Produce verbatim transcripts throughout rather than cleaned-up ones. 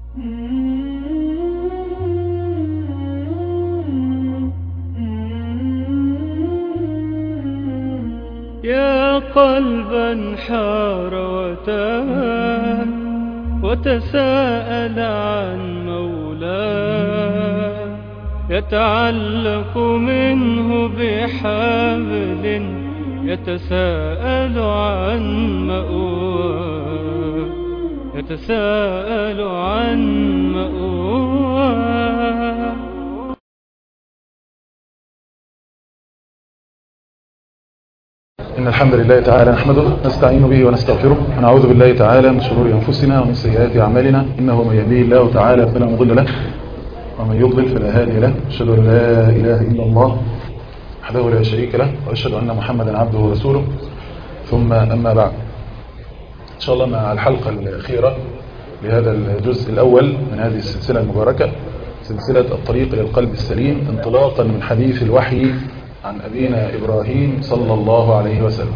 يا قلبا حار وتاه وتساءل عن مولاه، يتعلق منه بحبل يتساءل عن مأواه، يتساءل عن مأواه. إن الحمد لله تعالى نحمده نستعين به ونستغفره ونعوذ بالله تعالى من شرور أنفسنا ومن سيئات أعمالنا، إنه من يهديه الله تعالى فلا مضل له ومن يضلل فلا هادي له. أشهد أن لا إله إلا الله وحده لا شريك له، وأشهد أن محمدا عبده ورسوله، ثم أما بعد. إن شاء الله مع الحلقة الأخيرة لهذا الجزء الأول من هذه السلسلة المباركة، سلسلة الطريق إلى القلب السليم، انطلاقا من حديث الوحي عن أبينا إبراهيم صلى الله عليه وسلم.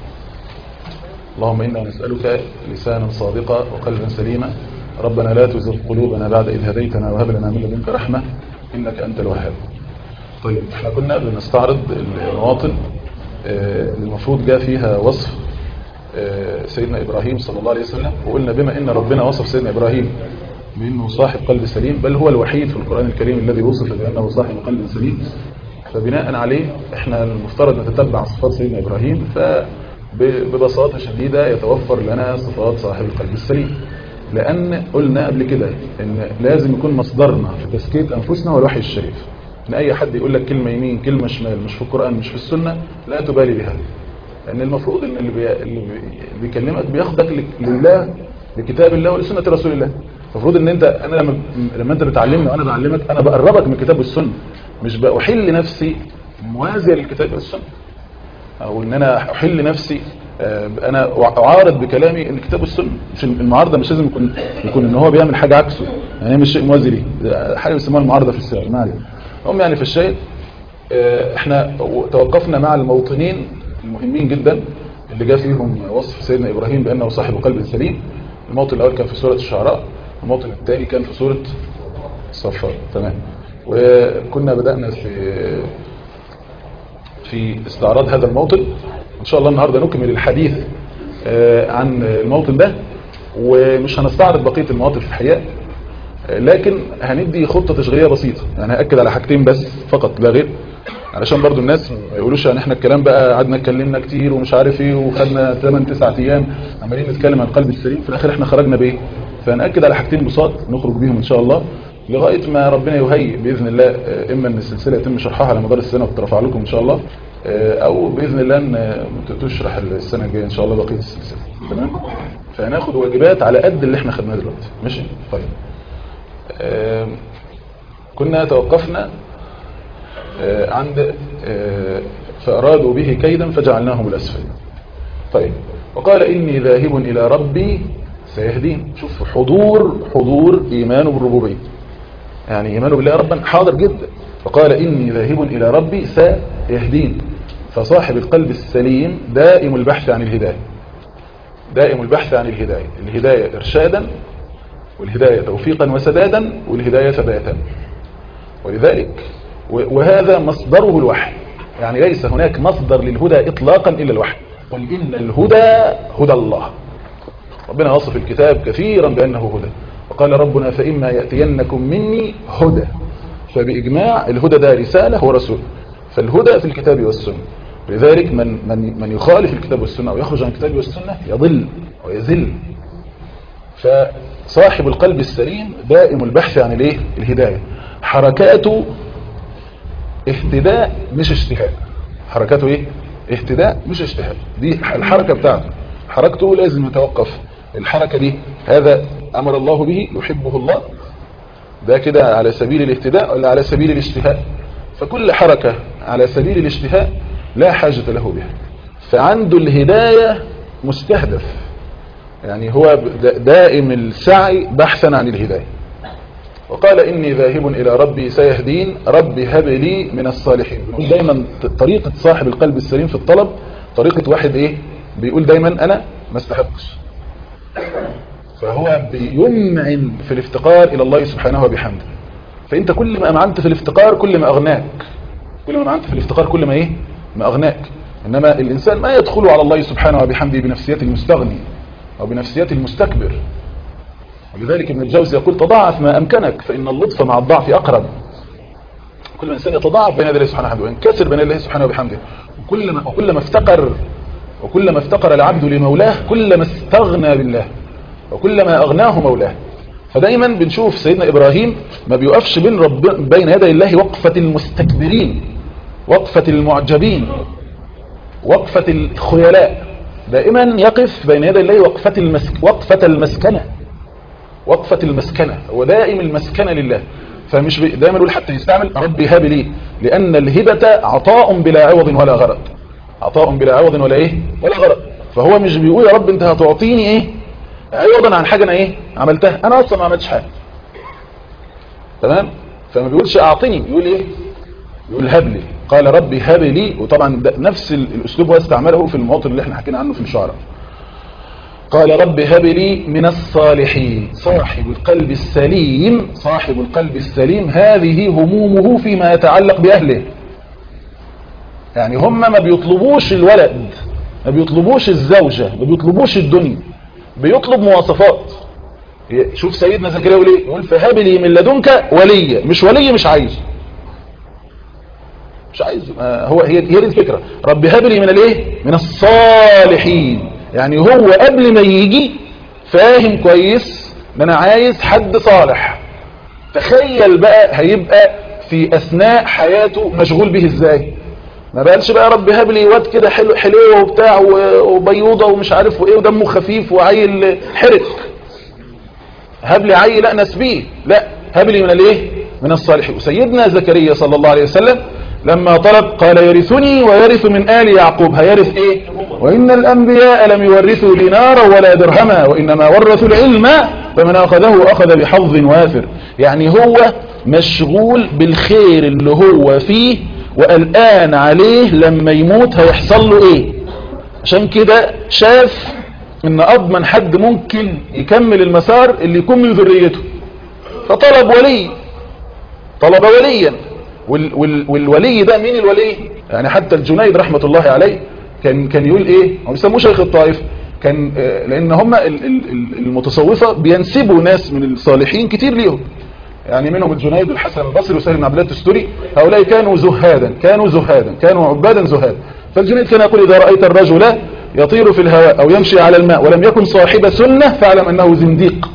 اللهم إنا نسألك لسانا صادقا وقلبا سليما، ربنا لا تزغ قلوبنا بعد إذ هديتنا وهب لنا من لدنك رحمة إنك أنت الوهاب. طيب، احنا كنا بنستعرض المواطن المفروض جاء فيها وصف سيدنا إبراهيم صلى الله عليه وسلم، وقلنا بما إن ربنا وصف سيدنا إبراهيم بأنه صاحب قلب سليم، بل هو الوحيد في القرآن الكريم الذي وصف بأنه صاحب قلب سليم، فبناء عليه احنا المفترض نتتبع صفات سيدنا إبراهيم، فببساطة شديدة يتوفر لنا صفات صاحب القلب السليم. لأن قلنا قبل كده ان لازم يكون مصدرنا في تزكية أنفسنا هو الوحي الشريف. ان اي حد يقول لك كلمة يمين كلمة شمال، مش في القرآن مش في السنة، لا تبالي بها، لأن المفروض ان اللي, بي... اللي بيكلمك بياخدك لله، لكتاب الله ولسنة رسول الله. المفروض ان انت انا لما, لما انت بتعلمني وانا بعلمك، انا بقربك من الكتاب والسنة، مش بأحل نفسي موازية للكتاب والسنة، او ان انا احل نفسي انا اعارض بكلامي الكتاب والسنة. مش المعارضة مش لازم يكون يكون ان هو بيعمل حاجة عكسه، يعني مش شيء موازي ليه، حاجة بيسموها المعارضة في السياق. ما علينا. هم يعني في الشيء احنا توقفنا مع الموطنين المهمين جدا اللي جاء فيهم وصف سيدنا إبراهيم بأنه صاحب قلب سليم. الموطن الأول كان في سورة الشعراء، الموطن الثاني كان في سورة الصفات. تمام. وكنا بدأنا في في استعراض هذا الموطن. إن شاء الله النهاردة نكمل الحديث عن الموطن ده، ومش هنستعرض بقية المواطن في الحقيقة، لكن هندي خطة تشغيلية بسيطة، يعني هأكد على حاجتين بس فقط لا غير، علشان برضو الناس ما يقولوش يعني احنا الكلام بقى قعدنا اتكلمنا كتير ومش عارف ايه وخدنا ثمانية تسعة ايام عمالين نتكلم عن القلب السليم، في الاخر احنا خرجنا بايه؟ فنأكد على حاجتين بساط نخرج بيهم ان شاء الله لغاية ما ربنا يهيئ بإذن الله، اما ان السلسلة يتم شرحها على مدار السنة وترفع لكم ان شاء الله، او بإذن الله ان تشرح السنة الجاية ان شاء الله بقية السلسلة. تمام. فهناخد واجبات على قد اللي احنا خدناه دلوقتي. ماشي. طيب، اه كنا توقفنا اه عند اه فأرادوا به كيدا فجعلناهم الأسفل. طيب، وقال إني ذاهب إلى ربي سيهدين. شوف حضور حضور إيمانه بالربوبية، يعني إيمانه بالله ربا حاضر جدا. فقال إني ذاهب إلى ربي سيهدين. فصاحب القلب السليم دائم البحث عن الهداية، دائم البحث عن الهداية، الهداية إرشادا، والهداية توفيقا وسدادا، والهداية ثباتا. ولذلك وهذا مصدره الوحي، يعني ليس هناك مصدر للهدى إطلاقا إلا الوحي. قل إن الهدى هدى الله. ربنا وصف الكتاب كثيرا بأنه هدى، وقال ربنا فإما يأتينكم مني هدى. فبإجماع الهدى ده رسالة ورسول، فالهدى في الكتاب والسنة. لذلك من, من, من يخالف الكتاب والسنة ويخرج عن الكتاب والسنة يضل ويذل. فصاحب القلب السليم دائم البحث عن الايه؟ الهداية. حركاته اهتداء مش اشتهاء. حركاته ايه؟ اهتداء مش اشتهاء. دي الحركة بتاعته، حركته لازم يتوقف. الحركة دي هذا أمر الله به يحبه الله، ده كده على سبيل الاهتداء ولا على سبيل الاشتهاء؟ فكل حركة على سبيل الاشتهاء لا حاجة له بها، فعنده الهداية مستهدف، يعني هو دائم السعي بحثا عن الهداية. وقال إني ذاهب إلى ربي سيهدين، ربي هب لي من الصالحين. بيقول دايما طريقة صاحب القلب السليم في الطلب طريقة واحد ايه؟ بيقول دايما أنا ما استحقش، فهو بيمعن في الافتقار الى الله سبحانه وبحمده. فانت كل ما امعنت في الافتقار كل ما اغناك، كل ما امعنت في الافتقار كل ما ايه ما اغناك. انما الانسان ما يدخل على الله سبحانه وبحمده بنفسية المستغني او بنفسية المستكبر. ولذلك ابن الجوزي يقول تضاعف ما امكنك فان اللطف مع الضعف اقرب. كل ما الانسان يتضاعف بين يدي الله سبحانه وبحمده وينكسر بين الله سبحانه وبحمده، وكل ما وكل ما افتقر وكل ما افتقر العبد لمولاه كل ما استغنى بالله وكل ما اغناه مولاه. فدايما بنشوف سيدنا ابراهيم ما بيوقفش بين رب بين يدي الله وقفة المستكبرين، وقفة المعجبين، وقفة الخيلاء. دائما يقف بين يدي الله وقفة المسك وقفة المسكنة، وقفة المسكنة، هو دائم المسكنة لله. فمش بي... دايما يقول حتى يستعمل ربي هب لي، لأن الهبة عطاء بلا عوض ولا غرض، عطاء بلا عوض ولا ايه ولا غرض. فهو مش بيقول يا رب انت هتعطيني ايه عوضا عن حاجة انا ايه عملتها، انا اصلا ما عملتش حاجة. تمام. فما بيقولش اعطيني، بيقول ايه يقول هب لي. قال ربي هب لي، وطبعا ده نفس الاسلوب هو استعمله في المواطن اللي احنا حكينا عنه في الشعراء. قال رب هب لي من الصالحين. صاحب القلب السليم، صاحب القلب السليم هذه همومه فيما يتعلق بأهله. يعني هم ما بيطلبوش الولد، ما بيطلبوش الزوجة، ما بيطلبوش الدنيا، بيطلب مواصفات. شوف سيدنا زكريا يقول ايه، يقول فهب لي من لدنك وليا. مش ولي مش عايز، مش عايز. هو هي هي دي الفكرة. رب هب لي من الايه من الصالحين. يعني هو قبل ما يجي فاهم كويس ان انا عايز حد صالح. تخيل بقى هيبقى في اثناء حياته مشغول به ازاي. ما بقالش بقى رب هب لي واد كده حلو حلو وبتاع وبيوضه ومش عارف وايه ودمه خفيف وعيل حرق. هب لي عيل لا نسبيه، لا هب لي من الايه من الصالحين. وسيدنا زكريا صلى الله عليه وسلم لما طلب قال يرثني ويرث من آل يعقوب. هيرث ايه؟ وإن الأنبياء لم يورثوا دينارا ولا درهما وإنما ورثوا العلم فمن أخذه أخذ بحظ وافر. يعني هو مشغول بالخير اللي هو فيه وقلقان عليه لما يموت هيحصل له ايه. عشان كده شاف ان اضمن حد ممكن يكمل المسار اللي يكون من ذريته، فطلب ولي، طلب وليا. وال وال والولي ده مين الولي؟ يعني حتى الجنيد رحمة الله عليه كان كان يقول ايه، هم بيسموه شيخ الطائف. كان لان هم المتصوفة بينسبوا ناس من الصالحين كتير ليهم، يعني منهم الجنيد والحسن البصري وسهل بن عبد الله التستوري. هؤلاء كانوا زهادا، كانوا زهادا، كانوا عبادا زهادا. فالجنيد كان يقول إذا رأيت الرجل يطير في الهواء أو يمشي على الماء ولم يكن صاحب سنة فاعلم أنه زنديق.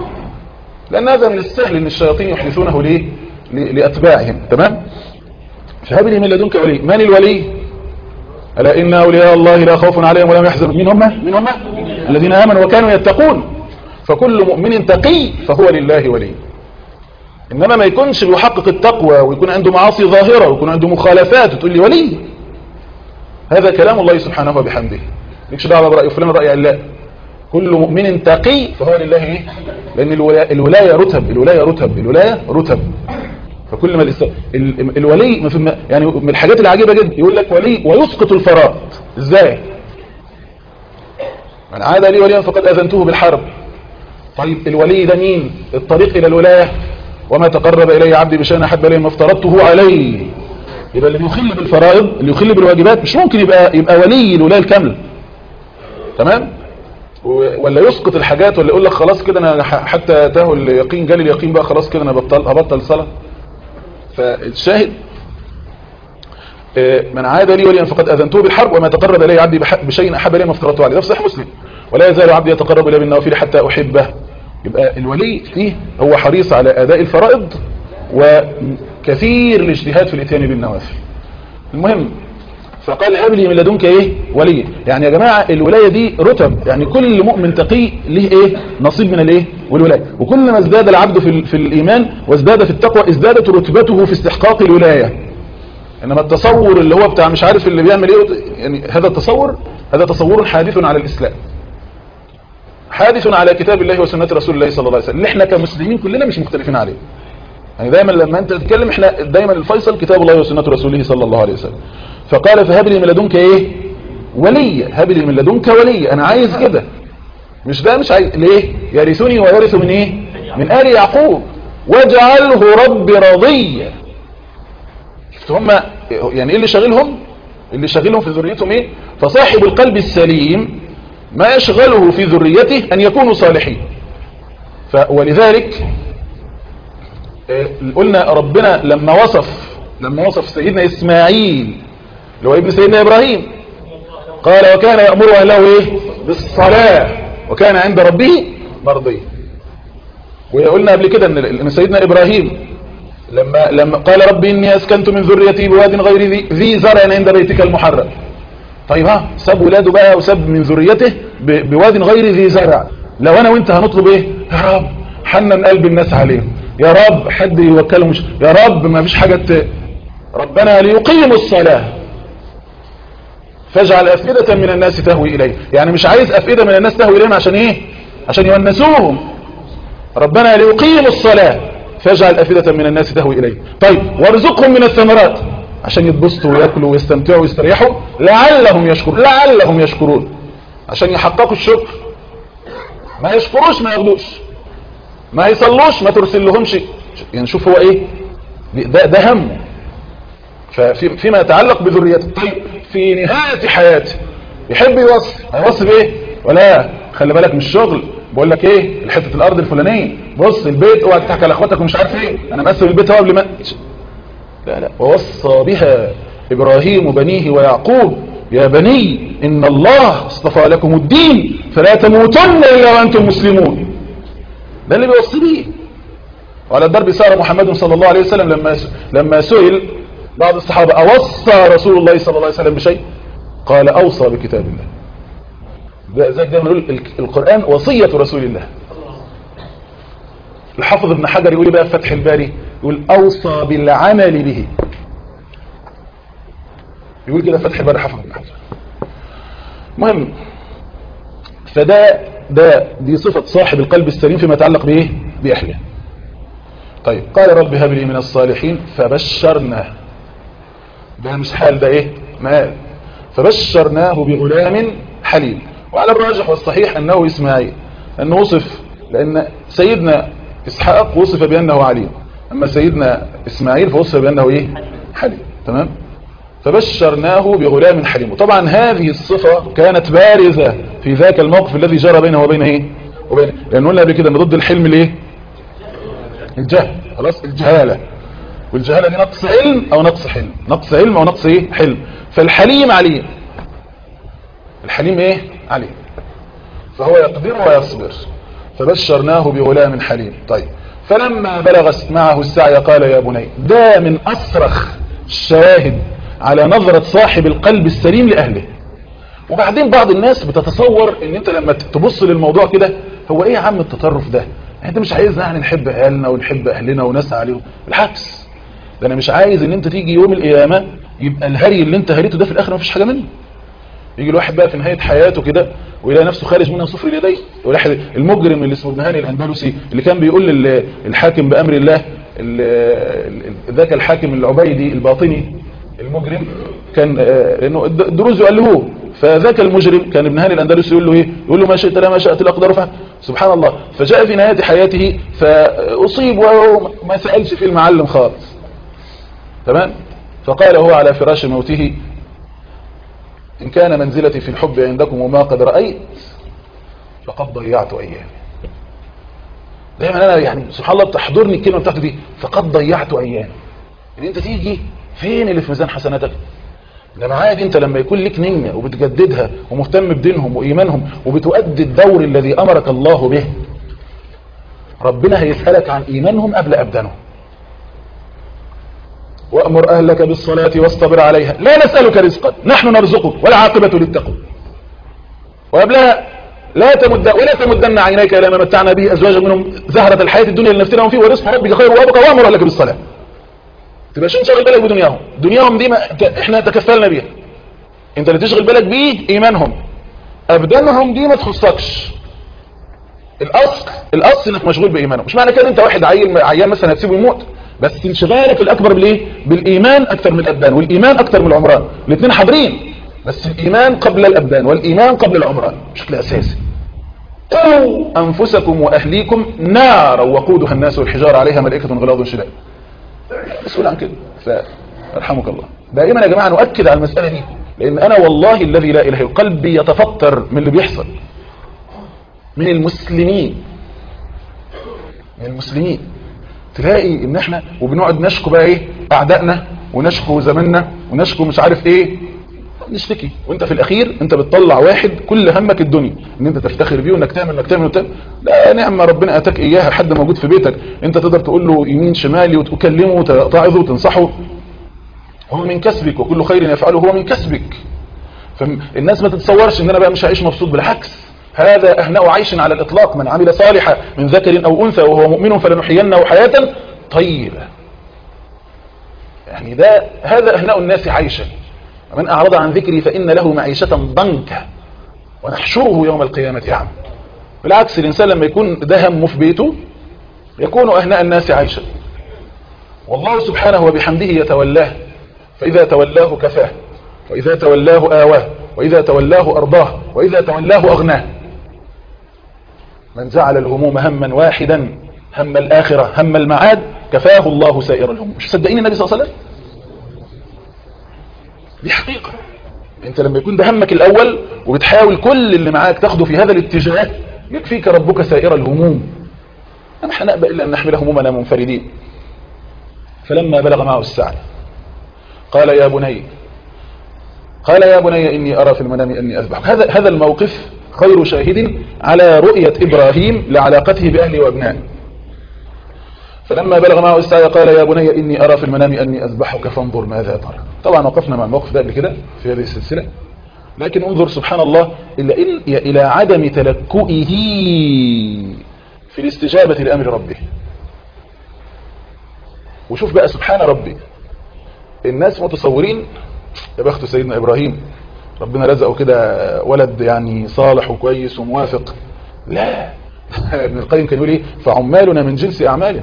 لأن هذا من السهل أن الشياطين يحدثونه ليه؟ لأتباعهم. تمام. فهب لي من لدنك ولي. من الولي؟ ألا إن أولياء الله لا خوف عليهم ولا هم يحزنون. من هم؟ من هم؟ الذين آمنوا وكانوا يتقون. فكل مؤمن تقي فهو لله ولي. إنما ما يكونش بيحقق التقوى ويكون عنده معاصي ظاهرة ويكون عنده مخالفات وتقول لي ولي. هذا كلام الله سبحانه وبحمده، ليكش دعوه برأي فلان رأي الله. كل مؤمن تقي فهو لله ايه؟ لأن الولاية رتب، الولاية رتب، الولاية رتب. فكل ما الإسلام الولي ما في يعني من الحاجات العجيبة جدا يقول لك ولي ويسقط الفرائض. ازاي؟ من عاد لي وليا فقد أذنته بالحرب. طيب الولي ده مين؟ الطريق إلى الولاية. وما تقرب إلي عبدي بشيء أحب إليه ما افترضته عليه. يبقى اللي يخل بالفرائض، اللي يخل بالواجبات مش ممكن يبقى يبقى ولي الولاية الكاملة. تمام؟ ولا يسقط الحاجات ولا يقول لك خلاص كده انا حتى اتاه اليقين، جالي اليقين بقى خلاص كده انا بطل هبطل صلاة. فالشاهد من عاد لي وليا فقد اذنته بالحرب وما تقرب الي عبدي بشيء احب اليه ما افترضته عليه. ده في صحيح مسلم. ولا يزال عبدي يتقرب الي بالنوافل حتى احبه. يبقى الولي فيه هو حريص على اداء الفرائض وكثير الاجتهاد في الاتيان بالنوافل. المهم فقال هب لي من لدنك ايه ولي. يعني يا جماعه الولايه دي رتب، يعني كل مؤمن تقي له ايه نصيب من الايه والولايه. وكل ما ازداد العبد في في الايمان وازداد في التقوى ازدادت رتبته في استحقاق الولايه. انما التصور اللي هو بتاع مش عارف اللي بيعمل ايه، يعني هذا التصور هذا تصور حادث على الاسلام، حادث على كتاب الله وسنه رسول الله صلى الله عليه وسلم، اللي احنا كمسلمين كلنا مش مختلفين عليه. يعني دايما لما انت تتكلم احنا دايما الفيصل كتاب الله وسنه رسوله صلى الله عليه وسلم. فقال فهب لي من لدنك ايه ولي. هب لي من لدنك ولي، انا عايز كده. مش ده مش عايز ليه؟ يرثني ويرث من ايه؟ من آل يعقوب واجعله رب رضيا. هم يعني ايه اللي شاغلهم؟ اللي شاغلهم في ذريتهم ايه؟ فصاحب القلب السليم ما يشغله في ذريته ان يكونوا صالحين. ولذلك قلنا ربنا لما وصف لما وصف سيدنا اسماعيل اللي هو ابن سيدنا ابراهيم قال وكان يأمر اهله ايه؟ بالصلاة وكان عند ربه مرضيا. وقلنا قبل كده ان سيدنا ابراهيم لما لما قال ربي اني اسكنت من ذريتي بواد غير ذي, ذي زرع عند بيتك المحرم. طيب ها ساب ولاده بقى وساب من ذريته بواد غير ذي زرع. لو انا وانت هنطلب ايه؟ يا رب حنن قلب الناس عليهم، يا رب حد يوكلهم، مش يا رب ما فيش حاجه ت... ربنا ليقيموا الصلاه فاجعل افئده من الناس تهوي اليه. يعني مش عايز افئده من الناس تهوي اليهم عشان ايه؟ عشان يونسوهم. ربنا ليقيموا الصلاه فاجعل افئده من الناس تهوي اليه. طيب وارزقهم من الثمرات عشان يتبسطوا وياكلوا ويستمتعوا ويستريحوا لعلهم يشكرون. لعلهم يشكرون عشان يحققوا الشكر. ما يشكروش ما ياخدوش، ما يصلوش ما ترسل لهمش. يعني شوف هو ايه ده, ده همه. ففي فيما يتعلق بذريته. طيب في نهايه حياته يحب يوصي، هيوصي بايه؟ ولا خلي بالك من الشغل، بقول لك ايه حته الارض الفلانيه، بص البيت اوعى تضحك على اخواتك ومش عارف ايه، انا مقسم البيت هو قبل ما لا لا. ووصى بها ابراهيم بنيه ويعقوب يا بني ان الله اصطفى لكم الدين فلا تموتن الا وانتم مسلمون. ده اللي بيوصي بيه. وعلى الدرب سار محمد صلى الله عليه وسلم لما لما سئل بعض الصحابه اوصى رسول الله صلى الله عليه وسلم بشيء؟ قال اوصى بكتاب الله. زي ده بنقول القرآن وصية رسول الله. الحافظ ابن حجر يقول بقى في فتح الباري يقول أوصى بالعمل به. يقول كده فتح الباري حافظ ابن حجر. مهم. فده ده دي صفة صاحب القلب السليم فيما يتعلق بايه؟ بأهله. طيب قال رب هب لي من الصالحين فبشرناه. ده مش حال، ده ايه؟ مال. فبشرناه بغلام حليم. وعلى الراجح والصحيح أنه إسماعيل، أنه وصف، لأن سيدنا إسحاق وصف بأنه عليم، أما سيدنا إسماعيل فوصف بأنه إيه؟ حليم. تمام؟ فبشرناه بغلام حليم. وطبعا هذه الصفة كانت بارزة في ذاك الموقف الذي جرى بينه وبين إيه؟ وبين، لأن قلنا قبل كده أن ضد الحلم الإيه؟ الجهل. خلاص الجهالة، والجهالة دي نقص علم أو نقص حلم، نقص علم أو نقص إيه؟ حلم. فالحليم عليم، الحليم ايه؟ عليم، فهو يقدر ويصبر. فبشرناه بغلام حليم. طيب فلما بلغ معه السعي قال يا بني. ده من أصرخ الشواهد على نظرة صاحب القلب السليم لأهله. وبعدين بعض الناس بتتصور ان انت لما تبص للموضوع كده هو ايه يا عم التطرف ده؟ انت مش عايزنا يعني نحب عيالنا ونحب اهلنا ونسعى عليهم؟ بالعكس، ده انا مش عايز ان انت تيجي يوم القيامة يبقى الهري اللي انت هريته ده في الاخر مفيش حاجة منه. يجي الواحد بقى في نهاية حياته كده ويلاقي نفسه خارج منها صفر اليدين. واحد المجرم اللي اسمه ابن هاني الأندلسي اللي كان بيقول للحاكم بأمر الله، ذاك الحاكم العبيدي الباطني المجرم، كان لانه الدروز يؤلهوه، فذاك المجرم كان ابن هاني الأندلسي يقول له ايه؟ يقول له ما شئت لا ما شاءت الأقدار فعل. سبحان الله. فجاء في نهاية حياته فأصيب وما سألش في المعلم خالص. تمام؟ فقال هو على فراش موته إن كان منزلتي في الحب عندكم وما قد رأيت فقد ضيعت أيام. دايما أنا يعني سبحان الله بتحضرني الكلمة بتاعته دي، فقد ضيعت أيام. إن أنت تيجي فين اللي في ميزان حسناتك؟ إنما عادي أنت لما يكون لك نية وبتجددها ومهتم بدينهم وإيمانهم وبتؤدي الدور الذي أمرك الله به، ربنا هيسألك عن إيمانهم قبل أبدانهم. وأمر أهلك بالصلاة واصطبر عليها لا نسألك رزقا نحن نرزقك والعاقبة للتقوى. وقبلها لا تمد ولا تمدن عينيك إلى ما متعنا به أزواجا منهم زهرة الحياة الدنيا لنفتنهم فيه ورزق ربك خير وأبقى. وأمر أهلك بالصلاة. تبقى شو تشغل بالك بدنياهم؟ دنياهم دي ما احنا تكفلنا بيها، انت اللي تشغل بالك بيه ايمانهم. ابدانهم دي ما تخصكش. الاصل الاصل انك مشغول بايمانهم. مش معنى كده انت واحد عيل عيان مثلا هتسيبه يموت، بس انشغالك الاكبر بالايه؟ بالايمان اكثر من الابدان، والايمان اكثر من العمران. الاثنين حاضرين، بس الايمان قبل الابدان والايمان قبل العمران بشكل اساسي. قوا أنفسكم وأهليكم نارا وقودها الناس والحجارة عليها ملائكة غلاظ شداد. مسؤول عن كده. فارحمك الله. دائما يا جماعة نؤكد على المسألة دي، لأن أنا والله الذي لا إله إلا قلبي يتفطر من اللي بيحصل من المسلمين من المسلمين تلاقي ان احنا وبنقعد نشكو بقى ايه اعدائنا ونشكو زماننا ونشكو مش عارف ايه، نشتكي وانت في الاخير انت بتطلع واحد كل همك الدنيا ان انت تفتخر بيه وانك تعمل انك تعمل وتعمل. لا نعمه ربنا اتاك اياها، حد موجود في بيتك انت تقدر تقول له يمين شمالي وتكلمه وتعظه وتنصحه، هو من كسبك وكل خير يفعله هو من كسبك. فالناس ما تتصورش ان انا بقى مش هعيش مبسوط، بالعكس هذا أهنأ عيش على الإطلاق. من عمل صالحا من ذكر أو أنثى وهو مؤمن فلنحيينه حياة طيبة. يعني ده هذا أهنأ الناس عيشا. ومن أعرض عن ذكري فإن له معيشة ضنكا ونحشره يوم القيامة أعمى. بالعكس الإنسان لما يكون ده همه في بيته يكون أهنأ الناس عيشا، والله سبحانه وبحمده يتولاه، فإذا تولاه كفاه، وإذا تولاه آواه، وإذا تولاه أرضاه، وإذا تولاه أغناه. من جعل الهموم هما واحدا هم الآخرة هم المعاد كفاه الله سائر الهموم. مش صدقين النبي صلى الله عليه وسلم؟ دي حقيقة. انت لما يكون ده همك الأول وبتحاول كل اللي معاك تاخده في هذا الاتجاه يكفيك ربك سائر الهموم. ما احنا نأبى إلا أن نحمل همومنا منفردين. فلما بلغ معه السعي قال يا بني قال يا بني إني أرى في المنام أني أذبحك. هذا هذا الموقف خير شاهد على رؤية إبراهيم لعلاقته بأهله وأبنائه. فلما بلغ معه السعي قال يا بني إني أرى في المنام أني أذبحك فانظر ماذا ترى. طبعا وقفنا مع الموقف ده قبل كده في هذه السلسلة، لكن انظر سبحان الله إلى إلى عدم تلكؤه في الاستجابة لأمر ربه. وشوف بقى سبحان ربي، الناس متصورين يا بخت سيدنا إبراهيم ربنا رزقه كده ولد يعني صالح وكويس وموافق. لا ابن القيم كان يقول ايه فعمالنا من جنس أعمالنا.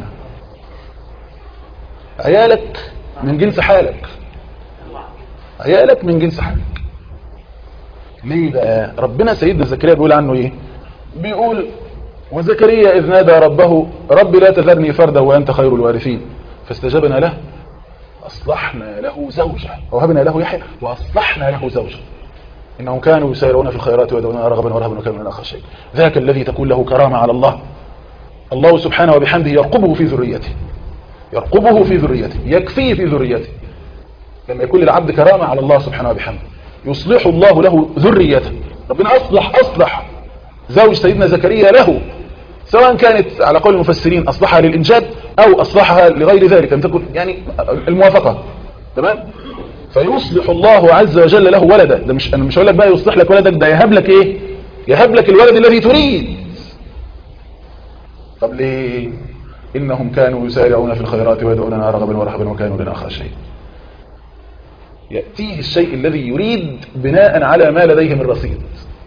عيالك من جنس حالك، عيالك من جنس حالك. ليه بقى؟ ربنا سيدنا زكريا بيقول عنه ايه؟ بيقول وزكريا إذ نادى ربه رب لا تذرني فردا وأنت خير الوارثين فاستجبنا له أصلحنا له زوجة ووهبنا له يحيى وأصلحنا له زوجة إنهم كانوا يسيرون في الخيرات ويدعوننا رغبا ورهبا وكانوا لنا خاشعين. ذاك الذي تكون له كرامة على الله. الله سبحانه وبحمده يرقبه في ذريته، يرقبه في ذريته، يكفيه في ذريته. لما يكون للعبد كرامة على الله سبحانه وبحمده يصلح الله له ذريته. ربنا أصلح أصلح زوج سيدنا زكريا له، سواء كانت على قول المفسرين أصلحها للإنجاب أو أصلحها لغير ذلك أن تكون يعني الموافقة. تمام؟ فيصلح الله عز وجل له ولدا. ده مش أنا مش هقول لك بقى يصلح لك ولدك، ده يهب لك إيه؟ يهب لك الولد الذي تريد. طب ليه؟ إنهم كانوا يسارعون في الخيرات ويدعوننا رغبا ورهبا وكانوا لنا خاشعين. يأتيه الشيء الذي يريد بناء على ما لديه من رصيد.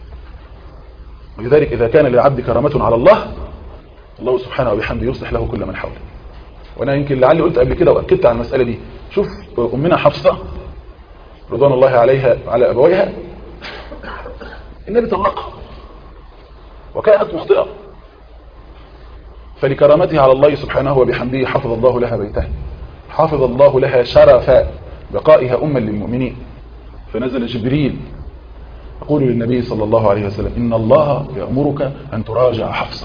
ولذلك إذا كان للعبد كرامة على الله الله سبحانه وبحمده يصلح له كل من حوله. وأنا يمكن لعلي قلت قبل كده وأكدت على المسألة دي. شوف أمنا حفصة رضوان الله عليها على أبويها، النبي طلقها وكانت مخطئة، فلكرامتها على الله سبحانه وبحمده حفظ الله لها بيتها، حفظ الله لها شرف بقائها أما للمؤمنين. فنزل جبريل يقول للنبي صلى الله عليه وسلم إن الله يأمرك أن تراجع حفصة،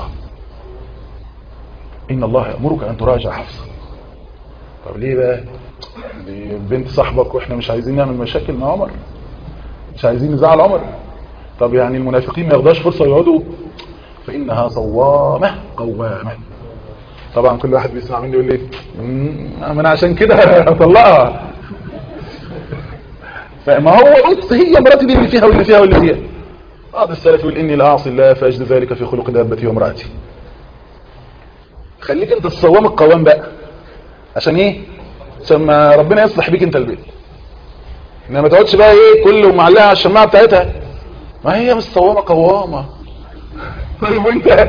إن الله يأمرك أن تراجع حفصة. طب ليه بقى؟ دي بنت صاحبك وإحنا مش عايزين نعمل مشاكل مع عمر، مش عايزين نزعل عمر. طب يعني المنافقين ما ياخدوش فرصة ويقعدوا؟ فإنها صوامة قوامة. طبعا كل واحد بيسمع مني يقول لي من عشان كده أطلقها. فما هو بص هي مراتي دي اللي فيها واللي فيها واللي فيها. بعض السلف يقول إني لأعصي الله فأجد ذلك في خلق دابتي وامرأتي. خليك انت الصوام القوام بقى. عشان ايه؟ عشان ما ربنا يصلح بيك انت البيت. انما ما تقعدش بقى ايه كله معلقه على الشماعه بتاعتها. ما هي مش صوامه قوامه. طيب وانت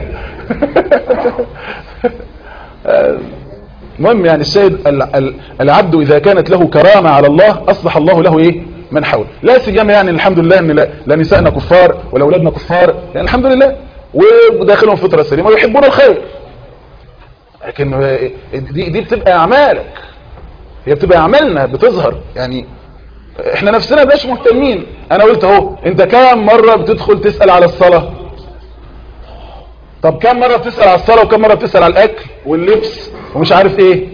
المهم يعني الشاهد العبد اذا كانت له كرامه على الله اصلح الله له ايه؟ من حوله. لا سيما يعني الحمد لله ان لا, لا نسائنا كفار ولا اولادنا كفار، يعني الحمد لله. وداخلهم فطره سليمه ويحبون الخير. لكن دي دي بتبقى اعمالك، هي بتبقى اعمالنا بتظهر. يعني احنا نفسنا مش مهتمين. انا قلت اهو، انت كام مره بتدخل تسال على الصلاه؟ طب كام مره بتسال على الصلاه وكم مره بتسال على الاكل واللبس ومش عارف ايه؟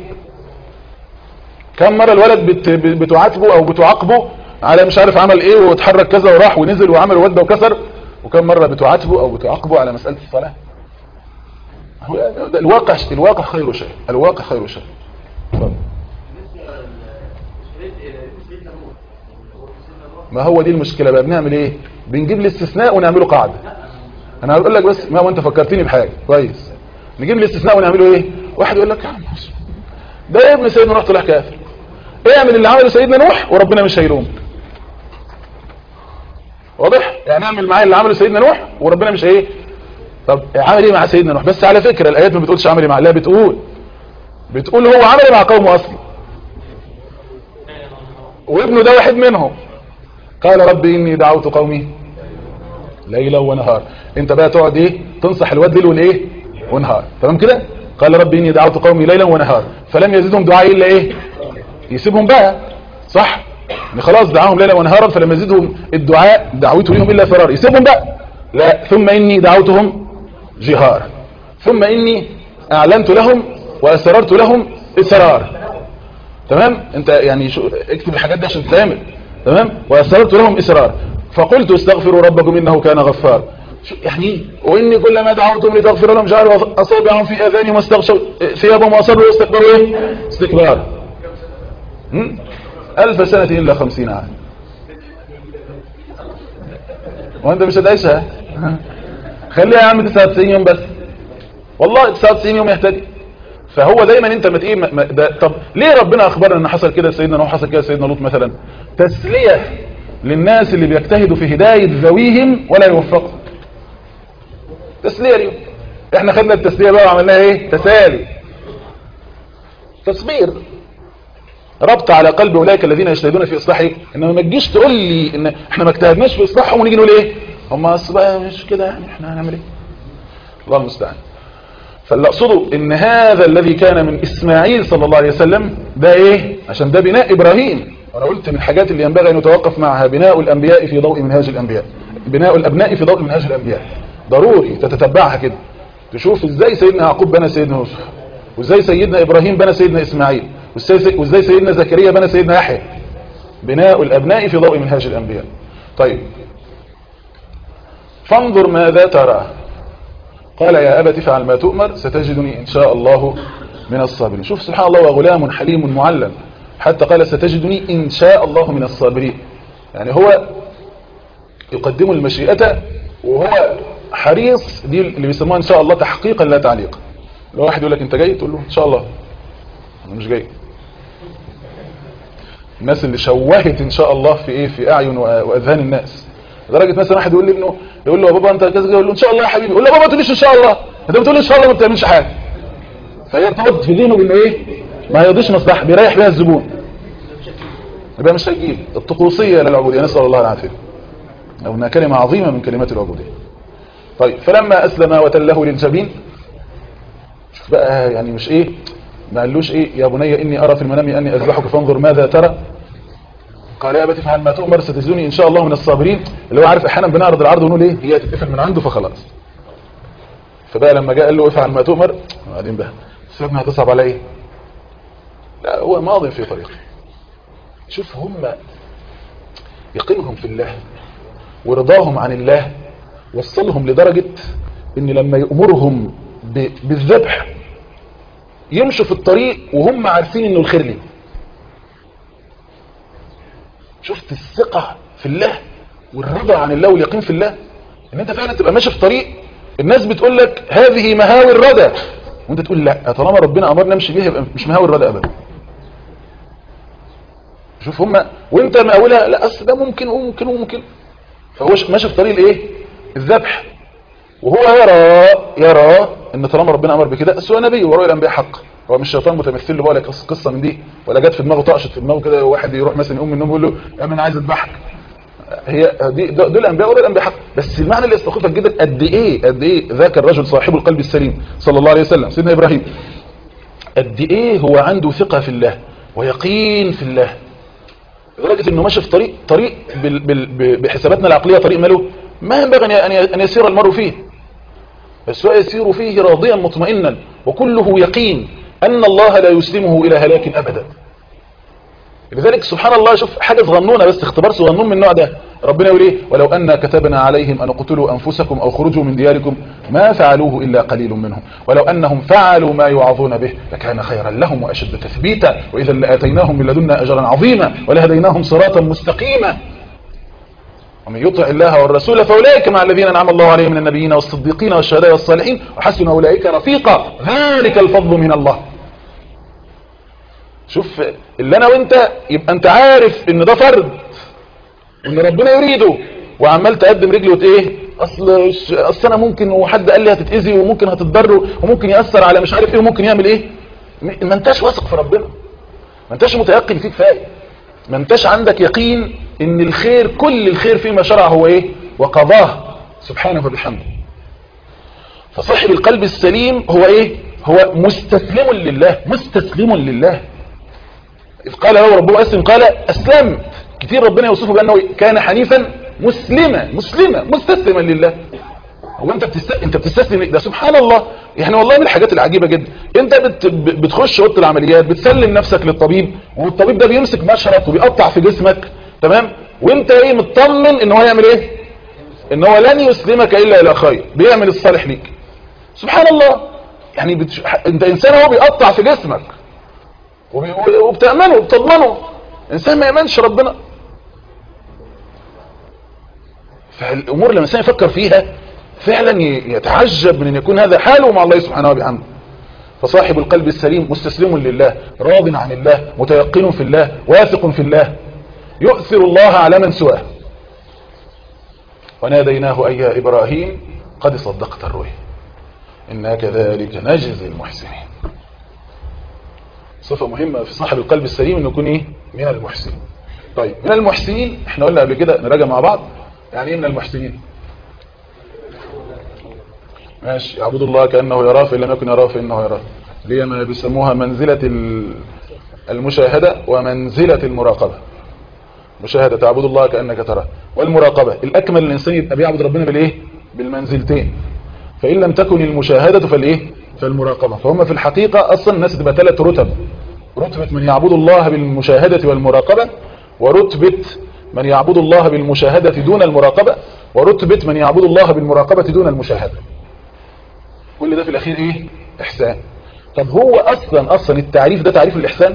كم مره الولد بت بتعاتبه او بتعاقبه على مش عارف عمل ايه واتحرك كذا وراح ونزل وعمل وودى وكسر، وكم مره بتعاتبه او بتعاقبه على مساله الصلاه؟ الواقع الواقع خير شيء، الواقع خير شيء. ما هو دي المشكله بقى، بنعمل ايه؟ بنجيب الاستثناء ونعمله قاعده. انا هقول لك بس، ما هو انت فكرتني بحاجه كويس. نجيب الاستثناء ونعمله ايه؟ واحد يقول لك يا عم ده ابن سيدنا نوح طلع كافر، اعمل اللي عمله سيدنا نوح وربنا مش هيلومك. واضح؟ يعني اعمل معايا اللي عمله سيدنا نوح وربنا مش ايه. طب عمل ايه مع سيدنا نوح؟ بس على فكره الايات ما بتقولش عمل ايه مع، لا بتقول بتقول هو عمل ايه مع قومه اصلا، وابنه ده واحد منهم. قال رب اني دعوت قومي ليلا ونهار. انت بقى تقعد ايه؟ تنصح الواد ليل والايه ونهار، تمام كده؟ قال رب اني دعوت قومي ليلا ونهار فلم يزدهم دعائي الا ايه؟ يسيبهم بقى، صح؟ يعني خلاص دعاهم ليلا ونهارا فلم يزدهم الدعاء دعوته لهم الا فرار، يسيبهم بقى؟ لا، ثم اني دعوتهم جهارا ثم اني اعلنت لهم واسررت لهم اسرار. تمام؟ انت يعني شو اكتب الحاجات دي عشان تعمل. تمام؟ واسررت لهم اسرار فقلت استغفروا ربكم انه كان غفار. يعني واني كلما دعوتهم لتغفر لهم جعلوا اصابعهم في اذانهم واستغشوا ثيابهم واصروا واستكبروا ايه؟ استكبار. الف سنه الا خمسين عام. وانت مش هتعيشها. خليها يا عم تسعة وتسعين يوم بس، والله تسعة وتسعين يوم يهتدي. فهو دايما انت ما ايه ما ده. طب ليه ربنا اخبرنا ان حصل كده سيدنا نوح، حصل كده سيدنا لوط مثلا؟ تسليه للناس اللي بيجتهدوا في هدايه ذويهم ولا يوفقوا. تسليه ليهم. احنا خدنا التسليه بقى وعملناها ايه؟ تسالي، تصبير، ربط على قلب اولئك الذين يجتهدون في اصلاحه. انما ما تجيش تقول لي ان احنا ما اجتهدناش في اصلاحهم ونيجي نقول ايه؟ هم اصل بقى مش كده، يعني احنا هنعمل ايه؟ الله المستعان. فاللي اقصده ان هذا الذي كان من اسماعيل صلى الله عليه وسلم ده ايه؟ عشان ده بناء ابراهيم. وانا قلت من الحاجات اللي ينبغي ان يتوقف معها بناء الانبياء في ضوء منهاج الانبياء، بناء الابناء في ضوء منهاج الانبياء. ضروري تتتبعها كده، تشوف ازاي سيدنا يعقوب بنى سيدنا يوسف، وازاي سيدنا ابراهيم بنى سيدنا اسماعيل، وازاي سيدنا زكريا بنى سيدنا يحيى. بناء الابناء في ضوء منهاج الانبياء. طيب فانظر ماذا ترى. قال يا أبت افعل ما تؤمر ستجدني إن شاء الله من الصابرين. شوف سبحان الله، وغلام حليم معلم، حتى قال ستجدني إن شاء الله من الصابرين. يعني هو يقدم المشيئة وهو حريص، دي اللي بيسموها إن شاء الله تحقيقا لا تعليقا. لو واحد يقول لك أنت جاي تقول له إن شاء الله، أنا مش جاي. الناس اللي شوهت إن شاء الله في إيه؟ في أعين وأذهان الناس. لدرجه مثلا واحد يقول لي ابنه، يقول له يا بابا انت كذا، يقول له ان شاء الله يا حبيبي، يقول له يا بابا ما تقوليش ان شاء الله، انت بتقول ان شاء الله ما بتعملش حاجه. فيرتبط في ذهنه بانه ايه؟ ما يرضيش مصلحه، بيريح بيها الزبون، يبقى مش هيجيب. الطقوسيه للعبوديه، نسال الله العافيه، او انها كلمه عظيمه من كلمات العبوديه. طيب فلما اسلم وتله للجبين، شوف بقى يعني مش ايه، ما قالوش ايه يا بني اني ارى في المنام اني اذبحك فانظر ماذا ترى. قال يا ابت افعل ما تؤمر ستجدني ان شاء الله من الصابرين. اللي هو عارف احيانا بنعرض العرض ونقول ايه هي تتقفل من عنده فخلاص. فبقى لما جاء قال له افعل ما تؤمر، بعدين بقى سيبنا هتصعب على ايه؟ لا هو ماضي في طريقه. شوف هم يقينهم في الله ورضاهم عن الله وصلهم لدرجه ان لما يأمرهم بالذبح يمشوا في الطريق وهم عارفين انه الخير ليه. شفت الثقة في الله والرضا عن الله واليقين في الله، ان انت فعلا تبقى ماشي في طريق الناس بتقول لك هذه مهاوي الردى، وانت تقول لا طالما ربنا امرنا نمشي بيها يبقى مش مهاوي الردى ابدا. شوف هم وانت مقاولها لا اصل ده ممكن وممكن وممكن، فهو ماشي في طريق الايه؟ الذبح، وهو يرى يرى ان طالما ربنا امر بكده بس هو نبي ورؤيا الانبياء حق. هو مش شيطان متمثل له بقى لك قصه من دي، ولا جت في دماغه طقشت في دماغه كده واحد يروح مثلا يقوم من النوم يقول له يا عم انا عايز اذبحك، هي دي دول انبياء ولا الانبياء حق، بس المعنى اللي يستخفك جدا قد ايه قد ايه ذاك الرجل صاحب القلب السليم صلى الله عليه وسلم سيدنا ابراهيم، قد ايه هو عنده ثقة في الله ويقين في الله، لدرجة انه ماشي في طريق طريق بال بال بحساباتنا العقلية طريق ماله ما ينبغي ان يسير المرء فيه، بس هو يسير فيه راضيا مطمئنا وكله يقين ان الله لا يسلمه الى هلاك ابدا. لذلك سبحان الله، شوف حاجة صغنونة بس اختبار صغنون من النوع ده، ربنا يقول ايه؟ ولو أن كتبنا عليهم أن اقتلوا أنفسكم أو خرجوا من دياركم ما فعلوه إلا قليل منهم ولو أنهم فعلوا ما يوعظون به لكان خيرا لهم وأشد تثبيتا وإذا لآتيناهم من لدنا أجرا عظيما ولهديناهم صراطا مستقيما ومن يطع الله والرسول فأولئك مع الذين أنعم الله عليهم من النبيين والصديقين والشهداء والصالحين وحسن أولئك رفيقا ذلك الفضل من الله. شوف اللي انا وانت يبقى انت عارف ان ده فرض وان ربنا يريده، وعمال تقدم رجله وت ايه اصل اصل انا ممكن، وحد قال لي هتتاذي وممكن هتتضر وممكن ياثر على مش عارف ايه وممكن يعمل ايه. ما انتش واثق في ربنا، ما انتش متيقن فيه كفايه، ما انتش عندك يقين ان الخير كل الخير فيما شرع هو ايه وقضاه سبحانه وبحمده. فصاحب القلب السليم هو ايه؟ هو مستسلم لله، مستسلم لله. إذ قال له ربه أسلم قال أسلمت. كتير ربنا يوصفه بأنه كان حنيفا مسلما مسلما مستسلما لله. هو أنت بتستسلم، أنت بتستسلم ده سبحان الله. يعني والله من الحاجات العجيبة جدا، أنت بت... بتخش اوضه العمليات بتسلم نفسك للطبيب، والطبيب ده بيمسك مشرط وبيقطع في جسمك تمام، وأنت إيه مطمن إن هو يعمل إيه؟ إن هو لن يسلمك إلا إلى خير، بيعمل الصالح ليك سبحان الله. يعني بتش... أنت إنسان هو بيقطع في جسمك وبتأمنه وبتضمنه، إنسان ما يأمنش ربنا. فالأمور لما الإنسان يفكر فيها فعلا يتعجب من أن يكون هذا حاله مع الله سبحانه وبحمده. فصاحب القلب السليم مستسلم لله، راض عن الله، متيقن في الله، واثق في الله، يؤثر الله على من سواه. وناديناه أي يا إبراهيم قد صدقت الرؤيا إنا كذلك نجزي المحسنين. صفة مهمة في صاحب القلب السليم انه يكون ايه؟ من المحسنين. طيب من المحسنين احنا قلنا قبل كده نراجع مع بعض يعني ايه من المحسنين؟ ماشي، يعبد الله كأنه يراه فإن لم يكن يراه فإنه يراه، اللي هي ما بيسموها منزلة المشاهدة ومنزلة المراقبة. مشاهدة تعبد الله كأنك تراه، والمراقبة الأكمل الإنسان يبقى بيعبد ربنا بالايه؟ بالمنزلتين. فإن لم تكن المشاهدة فالايه؟ فالمراقبة. فهم في الحقيقة أصلا الناس تبقى ثلاث رتب، رتبة من يعبد الله بالمشاهدة والمراقبة، ورتبة من يعبد الله بالمشاهدة دون المراقبة، ورتبة من يعبد الله بالمراقبة دون المشاهدة. كل ده في الأخير إيه؟ إحسان. طب هو أصلا أصلا التعريف ده تعريف الإحسان؟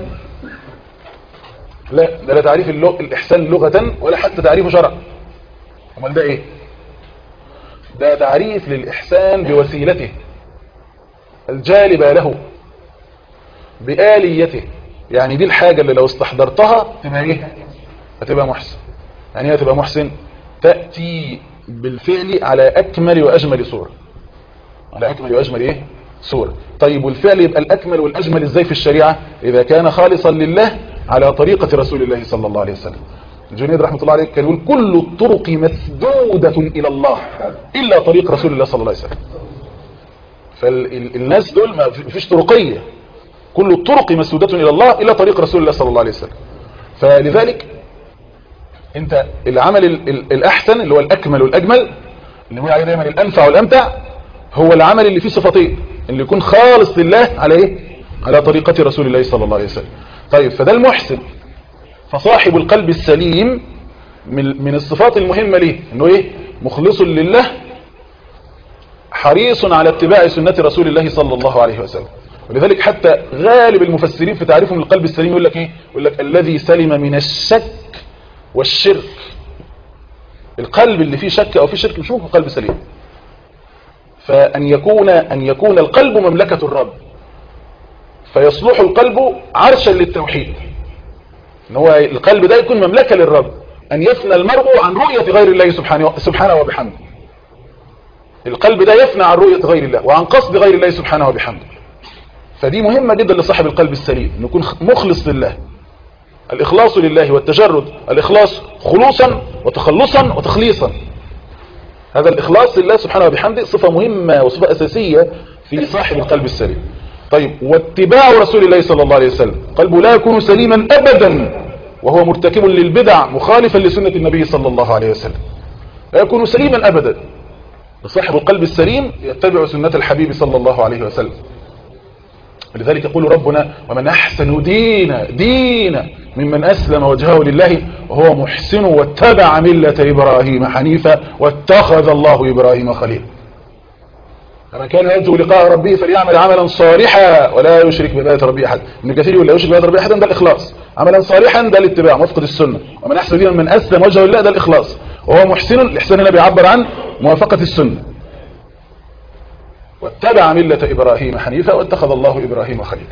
لا، ده لا تعريف اللغ... الإحسان لغة ولا حتى تعريفه شرعا. امال ده إيه؟ ده تعريف للإحسان بوسيلته الجالبة له بآليته. يعني دي الحاجة اللي لو استحضرتها تبقى ايه؟ هتبقى محسن. يعني هي تبقى محسن تأتي بالفعل على أكمل وأجمل صورة، على أكمل وأجمل ايه؟ صورة. طيب والفعل يبقى الأكمل والأجمل ازاي في الشريعة؟ إذا كان خالصا لله على طريقة رسول الله صلى الله عليه وسلم. الجنيد رحمة الله عليه كان يقول كل الطرق مسدودة إلى الله إلا طريق رسول الله صلى الله عليه وسلم. فالناس دول ما فيش طرقية، كل الطرق مسدودة إلى الله إلا طريق رسول الله صلى الله عليه وسلم. فلذلك انت العمل الأحسن اللي هو الأكمل والأجمل اللي هو عليه دايما الأنفع والأمتع هو العمل اللي فيه صفتين، اللي يكون خالص لله على ايه؟ على طريقة رسول الله صلى الله عليه وسلم. طيب فده المحسن. فصاحب القلب السليم من من الصفات المهمة ليه انه ايه؟ مخلص لله، حريص على اتباع سنة رسول الله صلى الله عليه وسلم. ولذلك حتى غالب المفسرين في تعريفهم للقلب السليم يقول لك ايه؟ يقول لك الذي سلم من الشك والشرك. القلب اللي فيه شك او فيه شرك مش ممكن قلب سليم. فان يكون ان يكون القلب مملكة الرب، فيصلح القلب عرشا للتوحيد. ان هو القلب ده يكون مملكة للرب، ان يفنى المرء عن رؤية غير الله سبحانه سبحانه وبحمده. القلب ده يفنى عن رؤية غير الله وعن قصد غير الله سبحانه وبحمده. فدي مهمة جدا لصاحب القلب السليم انه يكون مخلص لله. الإخلاص لله والتجرد، الإخلاص خلوصا وتخلصا وتخليصا. هذا الإخلاص لله سبحانه وبحمده صفة مهمة وصفة أساسية في صاحب القلب السليم. طيب، واتباع رسول الله صلى الله عليه وسلم، قلبه لا يكون سليما أبدا وهو مرتكب للبدع مخالفا لسنة النبي صلى الله عليه وسلم، لا يكون سليما أبدا. صاحب القلب السليم يتبع سنة الحبيب صلى الله عليه وسلم. لذلك يقول ربنا: ومن أحسن دينا دينا ممن أسلم وجهه لله وهو محسن واتبع ملة إبراهيم حنيفا واتخذ الله إبراهيم خليلا. فمن كان يرجو لقاء ربه فليعمل عملا صالحا ولا يشرك بعبادة ربه أحد. ابن كثير يقول لا يشرك بعبادة ربه أحدا، ده الإخلاص. عملا صالحا ده الاتباع موافقة السنة. ومن أحسن دينا من أسلم وجهه لله ده الإخلاص. وهو محسن، الإحسان هنا بيعبر عن موافقة السنة. واتبع ملة إبراهيم حنيفا واتخذ الله إبراهيم خليلا.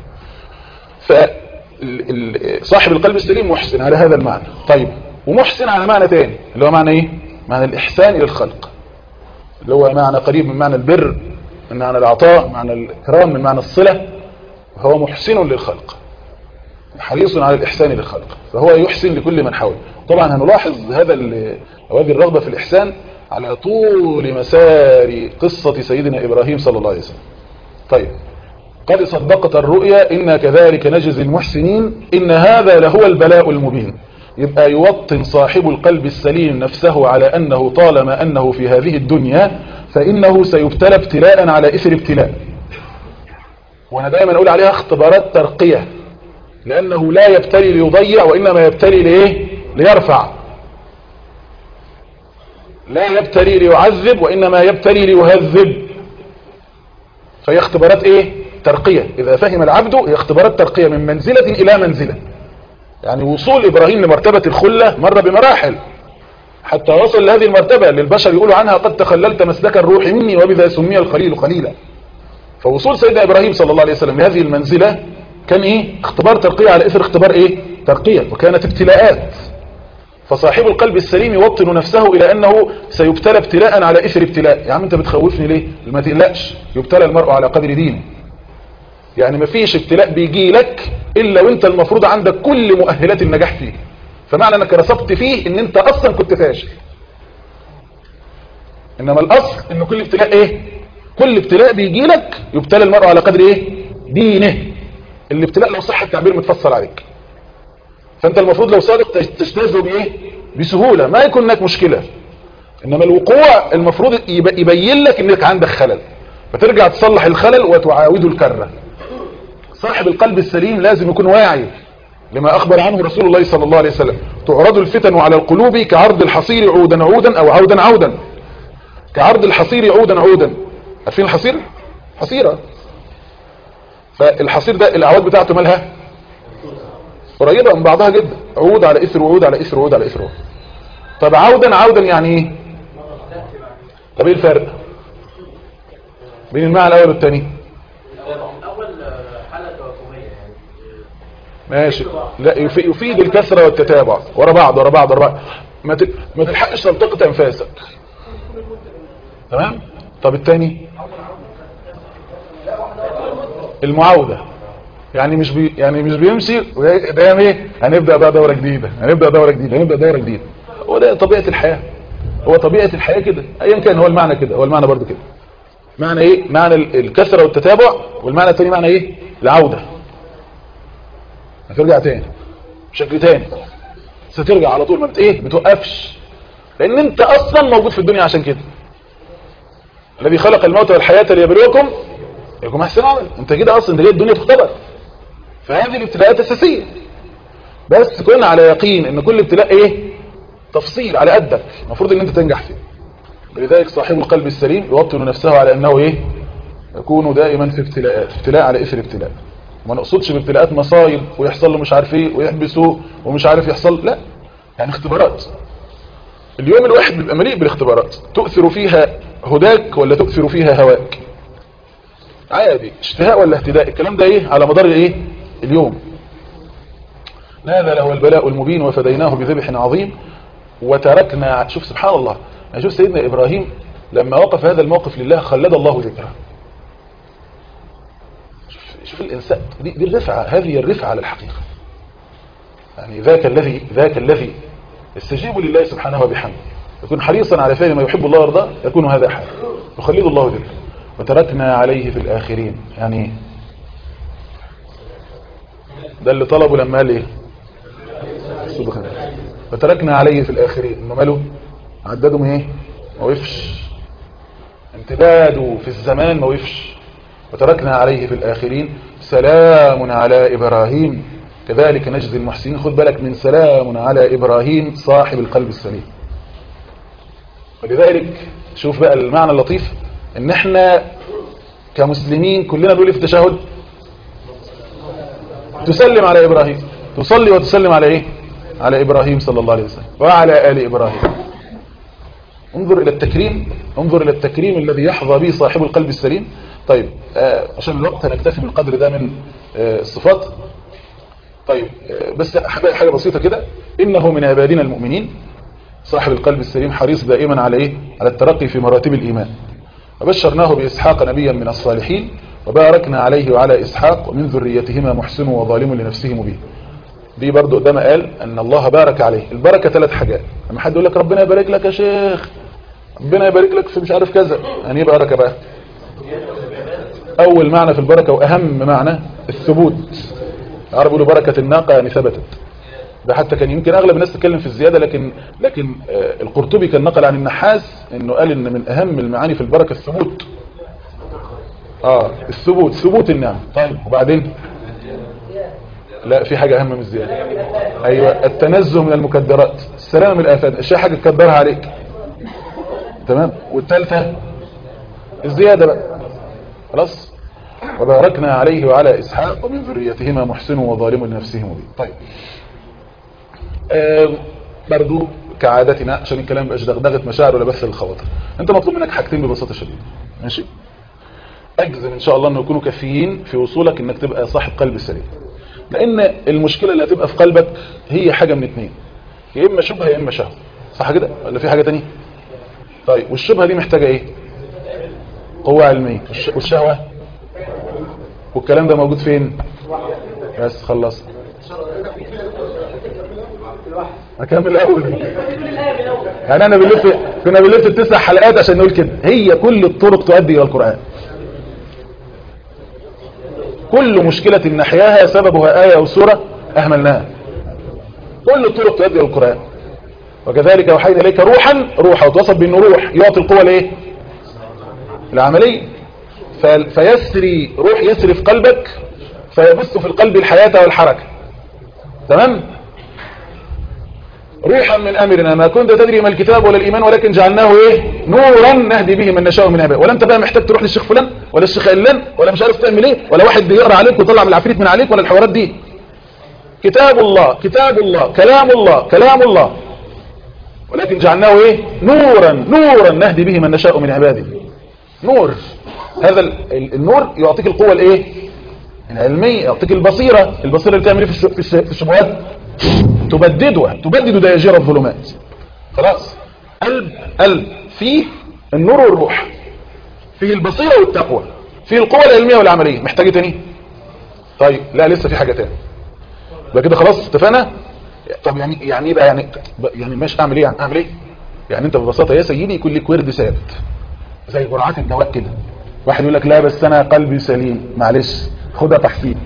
فصاحب القلب السليم محسن على هذا المعنى. طيب، ومحسن على معنى تاني اللي هو معنى ايه؟ معنى الإحسان إلى الخلق، اللي هو معنى قريب من معنى البر، من معنى العطاء، معنى الإكرام، من معنى الصلة. هو محسن للخلق، حريص على الإحسان للخلق، فهو يحسن لكل من حوله. طبعا هنلاحظ هذا هذه الرغبة في الإحسان على طول مسار قصة سيدنا إبراهيم صلى الله عليه وسلم. طيب، قد صدقت الرؤيا إنا كذلك نجزي المحسنين إن هذا لهو البلاء المبين. يبقى يوطن صاحب القلب السليم نفسه على أنه طالما أنه في هذه الدنيا فإنه سيبتلى ابتلاء على إثر ابتلاء. وأنا دائما أقول عليها اختبارات ترقية، لأنه لا يبتلي ليضيع وإنما يبتلي لإيه؟ ليرفع. لا يبتلي ليعذب وإنما يبتلي ليهذب. فهي اختبارات إيه؟ ترقية. إذا فهم العبد هي اختبارات ترقية من منزلة إلى منزلة. يعني وصول إبراهيم لمرتبة الخلة مر بمراحل حتى وصل لهذه المرتبة اللي البشر يقولوا عنها قد تخللت مسلك الروح مني وبذا سمي الخليل خليلا. فوصول سيدنا إبراهيم صلى الله عليه وسلم لهذه المنزلة كان إيه؟ اختبار ترقية على إثر اختبار إيه؟ ترقية، وكانت ابتلاءات. فصاحب القلب السليم يوطن نفسه إلى أنه سيبتلى ابتلاء على إثر ابتلاء. يا عم أنت بتخوفني ليه؟ ما تقلقش، يبتلى المرء على قدر دينه. يعني ما فيش ابتلاء بيجي لك إلا وانت المفروض عندك كل مؤهلات النجاح فيه. فمعنى انك رسبت فيه ان انت اصلا كنت فاشل. انما الاصل ان كل ابتلاء ايه؟ كل ابتلاء بيجي لك يبتلى المرء على قدر ايه؟ دينه. الابتلاء لو صح التعبير متفصل عليك. فانت المفروض لو صادق تجتازه بايه؟ بسهولة، ما يكون لك مشكلة. انما الوقوع المفروض يبين لك انك عندك خلل، فترجع تصلح الخلل وتعاود الكرة. صاحب القلب السليم لازم يكون واعي لما أخبر عنه رسول الله صلى الله عليه وسلم: تعرض الفتن على القلوب كعرض الحصير عودا عودا أو عودا عودا. كعرض الحصير عودا عودا. عارفين الحصير؟ حصيرة. فالحصير ده الأعواد بتاعته مالها قريبة من بعضها جدا، عود على إثر وعود على إثر وعود على إثر وعود. طب عودا عودا يعني ايه؟ طب ايه الفرق بين المعنى الأول والثاني؟ ماشي. لا، يفيد الكثرة والتتابع ورا بعض ورا بعض ورا بعض، ما ما تلحقش تلتقط انفاسك. تمام. طب الثاني المعاودة، يعني مش بي يعني مش بيمشي دايما ايه؟ هنبدا بقى دوره جديده، هنبدا دوره جديده، هنبدا دوره جديده. هو ده طبيعه الحياه، هو طبيعه الحياه كده ايا كان. هو المعنى كده، هو المعنى برضو كده. معنى ايه؟ معنى الكثرة والتتابع. والمعنى الثاني معنى ايه؟ العودة. هترجع تاني بشكل تاني، سترجع على طول، ما بت ايه بتوقفش، لان انت اصلا موجود في الدنيا عشان كده. الذي خلق الموت والحياة ليبلوكم ايكم احسن عملا. انت كده اصلا، انت جاي الدنيا تختبر. فهذه الابتلاءات اساسية، بس كن على يقين ان كل ابتلاء ايه؟ تفصيل على قدك، المفروض ان انت تنجح فيه. ولذلك صاحب القلب السليم يوطن نفسه على انه ايه؟ يكون دائما في ابتلاءات، ابتلاء على اثر ابتلاء. ما نقصدش بابتلاءات مصايب ويحصل له مش عارف ايه ويحبسوه ومش عارف يحصل، لا، يعني اختبارات. اليوم الواحد بيبقى مليء بالاختبارات، تؤثر فيها هداك ولا تؤثر فيها هواك، عادي، اشتهاء ولا اهتداء. الكلام ده ايه؟ على مدار ايه؟ اليوم. هذا له البلاء المبين وفديناه بذبح عظيم وتركنا. شوف سبحان الله، يعني شوف سيدنا ابراهيم لما وقف هذا الموقف لله خلد الله ذكره. شوف الإنسان، دي, دي الرفعة، هذه الرفعة على الحقيقة. يعني ذاك الذي ذاك الذي يستجيب لله سبحانه وبحمده، يكون حريصا على فعل ما يحب الله ويرضاه، يكون هذا حال يخلد الله ذله. وتركنا عليه في الآخرين، يعني ده اللي طلبه لما قال ايه؟ وتركنا عليه في الآخرين، انه ماله عددهم ايه؟ ما وقفش، امتداده في الزمان ما وقفش. وتركنا عليه في الآخرين سلام على إبراهيم كذلك نجزي المحسنين. خد بالك من سلام على إبراهيم صاحب القلب السليم. ولذلك شوف بقى المعنى اللطيف، ان احنا كمسلمين كلنا بنقول في التشهد تسلم على إبراهيم، تصلي وتسلم على ايه؟ على إبراهيم صلى الله عليه وسلم وعلى آل إبراهيم. انظر إلى التكريم، انظر إلى التكريم الذي يحظى به صاحب القلب السليم. طيب آه عشان الوقت هنكتفي بالقدر ده من آه الصفات. طيب آه بس حاجة بسيطة كده، إنه من عبادنا المؤمنين صاحب القلب السليم حريص دائما على ايه؟ على الترقي في مراتب الإيمان. وبشرناه بإسحاق نبيا من الصالحين وباركنا عليه وعلى إسحاق ومن ذريتهما محسن وظالم لنفسه مبين. دي برضو قدام قال أن الله بارك عليه. البركة ثلاث حاجات. لما حد يقول لك ربنا يبارك لك يا شيخ، ربنا يبارك لك في مش عارف كذا، يعني ايه بركة بقى؟ أول معنى في البركة وأهم معنى الثبوت. العرب يقولوا بركة الناقة يعني ثبتت. ده حتى كان يمكن أغلب الناس تتكلم في الزيادة، لكن لكن آه القرطبي كان نقل عن النحاس إنه قال إن من أهم المعاني في البركة الثبوت. آه الثبوت، ثبوت النعم. طيب وبعدين؟ لا في حاجة أهم من الزيادة. أيوة التنزه من المكدرات، السلامة من الآفات، الشيء حاجة تكدرها عليك. تمام. والثالثة الزيادة بقى. خلاص. وباركنا عليه وعلى إسحاق ومن ذريتهما محسن وظالم لنفسه مبين. طيب آه برضو كعادتنا عشان الكلام بقاش دغدغه مشاعر ولا بث الخواطر، انت مطلوب منك حاجتين ببساطه شديده. ماشي. اجزم ان شاء الله انه يكونوا كافيين في وصولك انك تبقى صاحب قلب سليم. لان المشكله اللي هتبقى في قلبك هي حاجه من اتنين، يا اما شبهه يا اما شهوه. صح كده ولا في حاجه تانية؟ طيب والشبهه دي محتاجه ايه؟ قوه علميه. والشهوه والكلام ده موجود فين؟ بس خلص اكمل الاول. يعني انا بنلف كنا بنلف التسع حلقات عشان نقول كده، هي كل الطرق تؤدي الى القران. كل مشكله نحياها سببها ايه او سوره اهملناها. كل الطرق تؤدي الى القران. وكذلك اوحينا اليك روحا، روحا وتوصف بانه روح يعطي القوه الايه؟ العمليه. فيسري روح يسري في قلبك فيبث في القلب الحياه والحركه. تمام. روحا من امرنا ما كنت تدري ما الكتاب ولا الايمان ولكن جعلناه ايه؟ نورا نهدي به من نشاء من عبادنا. ولا انت بقى محتاج تروح للشيخ فلان ولا الشيخ علان ولا مش عارف تعمل ايه، ولا واحد بيقرا عليك ويطلع من العفريت من عليك ولا الحوارات دي. كتاب الله كتاب الله كلام الله كلام الله، ولكن جعلناه ايه؟ نورا نورا نهدي به من نشاء من عبادنا. نور، هذا النور يعطيك القوه الايه؟ العلميه، يعطيك البصيره. البصيره اللي تعمل ايه في الشبهات؟ تبددها، تبدد دياجير الظلمات. خلاص. قلب قلب فيه النور والروح، فيه البصيره والتقوى، فيه القوه العلميه والعمليه. محتاج تاني؟ طيب لا لسه في حاجه تاني. يبقى كده خلاص اتفقنا. طب يعني يعني ايه بقى؟ يعني يعني ماشي اعمل ايه؟ يعني اعمل ايه؟ يعني انت ببساطه يا سيدي يكون لك ورد ثابت زي جرعات الدواء كده. واحد يقول لك لا بس انا قلبي سليم، معلش خدها تحسين،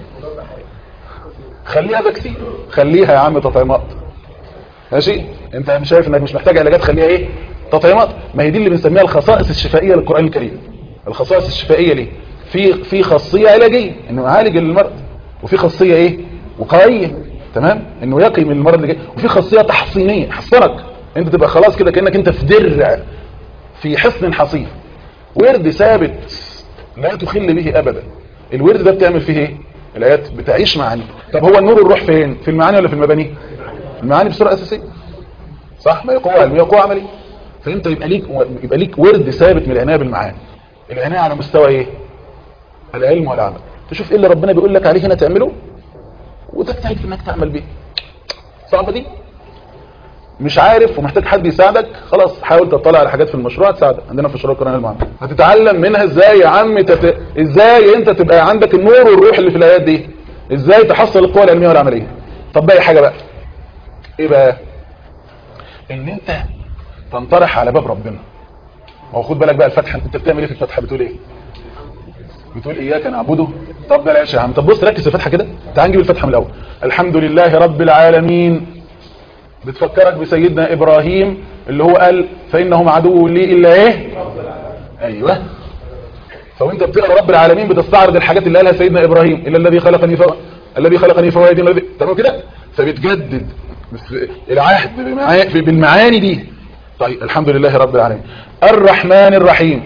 خليها فاكسين، خليها يا عم تطعيمات. ماشي. انت مش شايف انك مش محتاج علاجات؟ خليها ايه؟ تطعيمات. ما هي دي اللي بنسميها الخصائص الشفائيه للقران الكريم. الخصائص الشفائيه ليه؟ في في خاصيه علاجيه انه يعالج المرض، وفي خاصيه ايه؟ وقائيه. تمام. انه يقي من المرض اللي جاي، وفي خاصيه تحصينيه يحصنك انت تبقى خلاص كده كانك انت في درع في حصن حصين. ورد ثابت لا تخل به ابدا. الورد ده بتعمل فيه ايه؟ الايات بتعيش معاني. طب هو النور الروح فين؟ في المعاني ولا في المباني؟ المعاني بصوره اساسيه. صح. ما يقوى علمي يقوى عملي. فانت يبقى ليك يبقى ليك ورد ثابت من العنايه بالمعاني. العنايه على مستوى ايه؟ العلم والعمل. تشوف ايه اللي ربنا بيقول لك عليه هنا تعمله وتجتهد في انك تعمل بيه. صعبه دي؟ مش عارف ومحتاج حد يساعدك، خلاص حاول تطلع على حاجات في المشروع تساعدك. عندنا في مشروع القرآن المعلم هتتعلم منها ازاي يا عم تت... ازاي انت تبقى عندك النور والروح اللي في الايات دي، ازاي تحصل القوه العلميه والعمليه. طب باقي حاجه بقى ايه بقى؟ ان انت تنطرح على باب ربنا. ما هو خد بالك بقى الفتحه، انت بتعمل ايه في الفتحه؟ بتقول ايه؟ بتقول اياك نعبده. طب بلاش يا عم، طب بص ركز في الفتحه كده، تعال نجيب الفتحه من الاول. الحمد لله رب العالمين بتفكرك بسيدنا ابراهيم اللي هو قال فانهم عدو لي الا ايه؟ ايوه. فوانت بتقرا رب العالمين بتستعرض الحاجات اللي قالها سيدنا ابراهيم، الا الذي خلقني فهو الذي خلقني فهو يهدين الذي، تمام كده؟ فبتجدد العهد بالمعاني دي. طيب الحمد لله رب العالمين الرحمن الرحيم،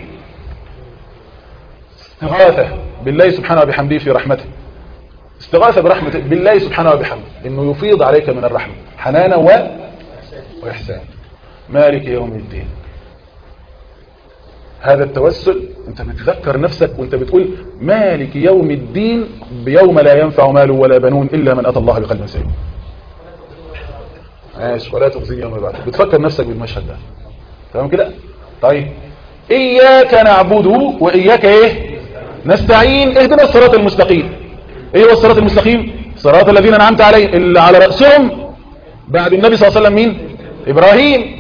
استغاثه بالله سبحانه وبحمده في رحمته، استغاثه برحمه بالله سبحانه وبحمده انه يفيض عليك من الرحمه حنانا و واحسان. مالك يوم الدين، هذا التوسل انت بتذكر نفسك وانت بتقول مالك يوم الدين بيوم لا ينفع مال ولا بنون الا من اتى الله بقلب سليم. ماشي، ولا تخزيني يوم البعث، بتفكر نفسك بالمشهد ده، تمام كده؟ طيب اياك نعبد واياك ايه نستعين، اهدنا الصراط المستقيم. ايه هو الصراط المستقيم؟ صراط الذين انعمت عليهم، اللي على راسهم بعد النبي صلى الله عليه وسلم مين؟ ابراهيم،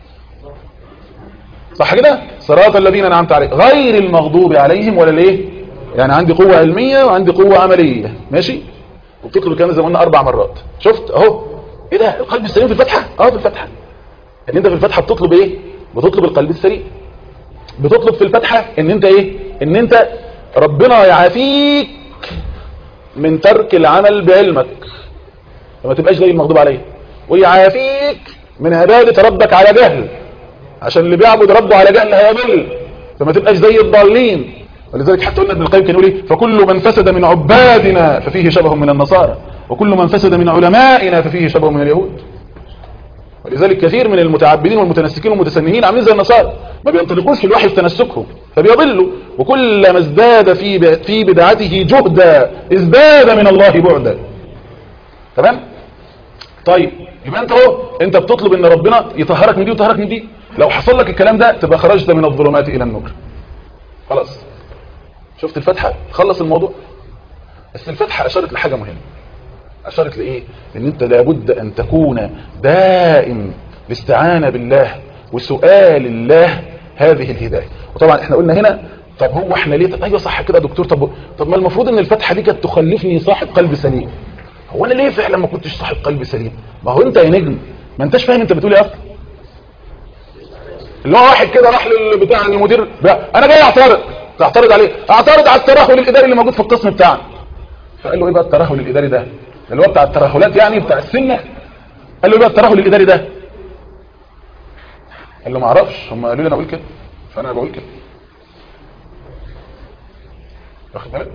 صح كده؟ صراط الذين انعمت عليهم غير المغضوب عليهم ولا الايه؟ يعني عندي قوه علميه وعندي قوه عمليه، ماشي؟ وبتطلب الكلام زي ما قلنا اربع مرات. شفت اهو؟ ايه ده؟ القلب السليم في الفتحه؟ اه في الفتحه. ان انت في الفتحه بتطلب ايه؟ بتطلب القلب السليم. بتطلب في الفتحه ان انت ايه؟ ان انت ربنا يعافيك من ترك العمل بعلمك فما تبقاش زي المغضوب عليه، ويعافيك من عباده ربك على جهل، عشان اللي بيعبد ربه على جهل هيضل، فما تبقاش زي الضالين. ولذلك حتى قلنا ابن القيم كان يقول ايه؟ فكل من فسد من عبادنا ففيه شبه من النصارى، وكل من فسد من علمائنا ففيه شبه من اليهود. ولذلك كثير من المتعبدين والمتنسكين والمتسنهين عاملين زي النصارى، ما بينطلقوش في الوحي في تنسكهم فبيضلوا، وكلما ازداد في في بدعته جهدا ازداد من الله بعدا. تمام؟ طيب يبقى انت اهو انت بتطلب ان ربنا يطهرك من دي ويطهرك من دي. لو حصل لك الكلام ده تبقى خرجت من الظلمات الى النور. خلاص. شفت الفتحه؟ خلص الموضوع. بس الفتحه اشارت لحاجه مهمه. اشارت لايه؟ ان انت لابد ان تكون دائم الاستعانه بالله وسؤال الله هذه الهدايه. وطبعا احنا قلنا هنا طب هو احنا ليه؟ ايوه صح كده يا دكتور. طب طب ما المفروض ان الفتحه دي كانت تخلفني صاحب قلب سليم. هو انا ليه فعلا ما كنتش صاحب قلب سليم؟ ما هو انت يا نجم ما انتش فاهم انت بتقول ايه اصلا. اللي هو واحد كده راح للبتاع المدير انا جاي اعترض، تعترض عليه؟ اعترض على الترهل الاداري اللي موجود في القسم بتاعنا. فقال له ايه بقى الترهل الاداري ده؟ اللي هو بتاع الترهلات يعني بتاع السنه. قال له ايه بقى الترهل الاداري ده؟ قال له ما اعرفش، هم قالوا لي انا اقول كده فانا بقول كده. واخد بالك؟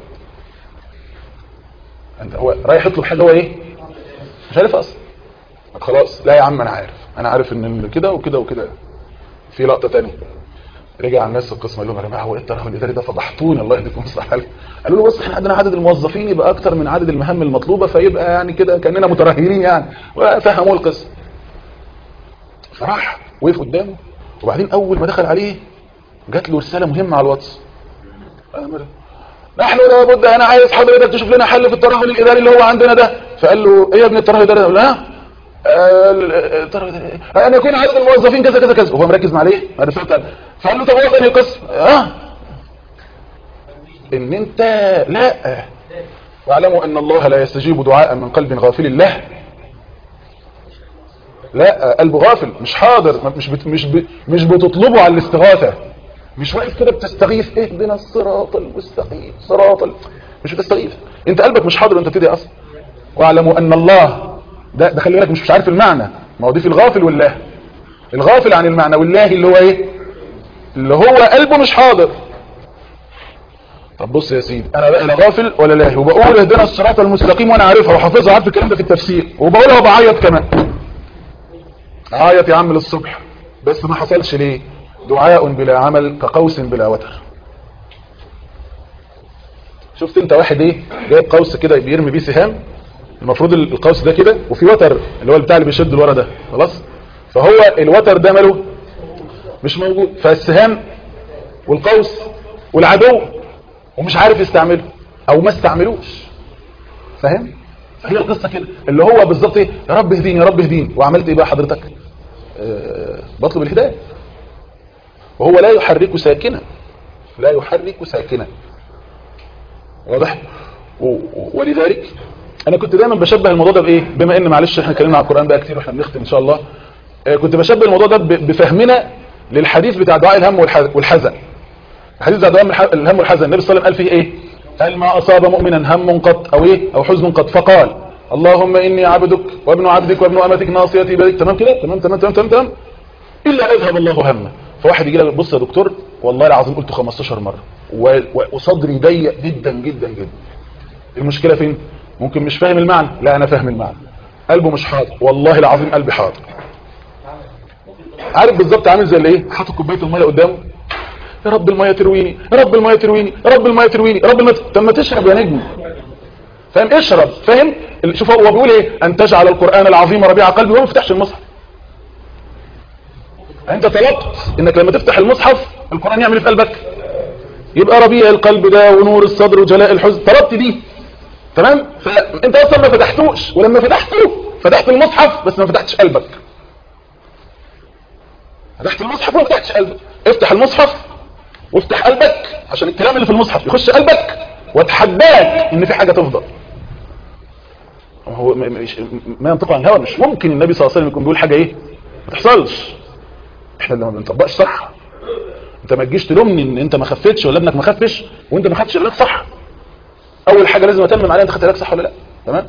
انت هو رايح يطلب حاجه هو ايه؟ مش عارف اصلا. خلاص لا يا عم انا عارف، انا عارف ان كده وكده وكده. في لقطه ثانيه رجع الناس القسم قال لهم يا جماعه هو ايه الترهل الاداري ده؟ فضحتوني الله يهديكم الصح. قالوا له بص احنا عندنا عدد الموظفين يبقى اكتر من عدد المهام المطلوبه فيبقى يعني كده كاننا مترهلين يعني، وفهموا القسم. فراح وقف قدامه وبعدين اول ما دخل عليه جات له رساله مهمه على الواتس. نحن لابد انا عايز حضرتك تشوف لنا حل في الترهل الاداري اللي هو عندنا ده. فقال له ايه يا ابن الترهل الاداري ده؟ لا ان يكون عدد الموظفين كذا كذا كذا. وهو مركز مع ليه؟ فقال له طب هو ثاني قسم اه ان انت لا واعلموا ان الله لا يستجيب دعاء من قلب غافل الله. لا قلبه غافل مش حاضر، مش بت مش ب مش بتطلبه على الاستغاثه، مش واقف كده بتستغيث اهدنا الصراط المستقيم صراط ال... مش بتستغيث، انت قلبك مش حاضر وانت بتدعي اصلا. واعلموا ان الله ده ده خلي بالك مش مش عارف المعنى، ما هو دي في الغافل والله. الغافل عن المعنى والله اللي هو ايه؟ اللي هو قلبه مش حاضر. طب بص يا سيدي انا بقى لا غافل ولا لاهي، وبقول اهدنا الصراط المستقيم وانا عارفها وحافظها، عارف الكلام ده في التفسير، وبقولها وبعيط كمان. عيط يا عم للصبح بس ما حصلش ليه؟ دعاء بلا عمل كقوس بلا وتر. شفت انت واحد ايه جايب قوس كده بيرمي بيه سهام، المفروض القوس ده كده وفي وتر اللي هو بتاع اللي بيشد لورا ده خلاص، فهو الوتر ده ماله مش موجود، فالسهام والقوس والعدو ومش عارف يستعمله او ما استعملوش. فاهم؟ هي القصه كده، اللي هو بالظبط ايه، يا رب اهديني يا رب اهديني، وعملت ايه بقى حضرتك؟ أه بطلب الهدايه، وهو لا يحرك ساكنا، لا يحرك ساكنا. واضح؟ ولذلك انا كنت دايما بشبه الموضوع ده بايه، بما ان معلش احنا اتكلمنا على القران بقى كتير واحنا بنختم ان شاء الله، كنت بشبه الموضوع ده بفهمنا للحديث بتاع دعاء الهم والحزن. الحديث بتاع دعاء الهم والحزن النبي صلى الله عليه وسلم قال فيه ايه؟ قال ما اصاب مؤمنا هم قط او ايه او حزن قط فقال اللهم اني عبدك وابن عبدك وابن امتك ناصيتي بيدك. تمام كده؟ تمام تمام تمام تمام تمام الا اذهب الله همه. فواحد يجي لك بص يا دكتور والله العظيم قلته خمستاشر مره وصدري ضيق جدا جدا جدا. المشكله فين؟ ممكن مش فاهم المعنى، لا انا فاهم المعنى، قلبه مش حاضر، والله العظيم قلبي حاضر. عارف بالظبط عامل زي اللي ايه، حاطط كوبايه الميه قدامه، يا رب الميه ترويني يا رب الميه ترويني يا رب الميه ترويني يا رب الميه. طب ما تشرب يا نجم، فاهم؟ اشرب، فاهم؟ شوف هو بيقول ايه، ان تجعل القران العظيم ربيع قلبي وما فتحش المصحف. انت طلبت انك لما تفتح المصحف القران يعمل في قلبك، يبقى ربيع القلب ده ونور الصدر وجلاء الحزن، طلبت دي تمام. فانت اصلا ما فتحتوش، ولما فتحته فتحت المصحف بس ما فتحتش قلبك. فتحت المصحف وما فتحتش قلبك. افتح المصحف وافتح قلبك عشان الكلام اللي في المصحف يخش قلبك، واتحداك ان في حاجه تفضل. هو ما ينطق عن الهوى، مش ممكن النبي صلى الله عليه وسلم يكون بيقول حاجه ايه ما تحصلش. احنا اللي ما بنطبقش صح. انت ما تجيش تلومني ان انت ما خفتش ولا ابنك ما خفش وانت ما خدتش العلاج صح. اول حاجه لازم اتمم عليها انت خدت العلاج صح ولا لا. تمام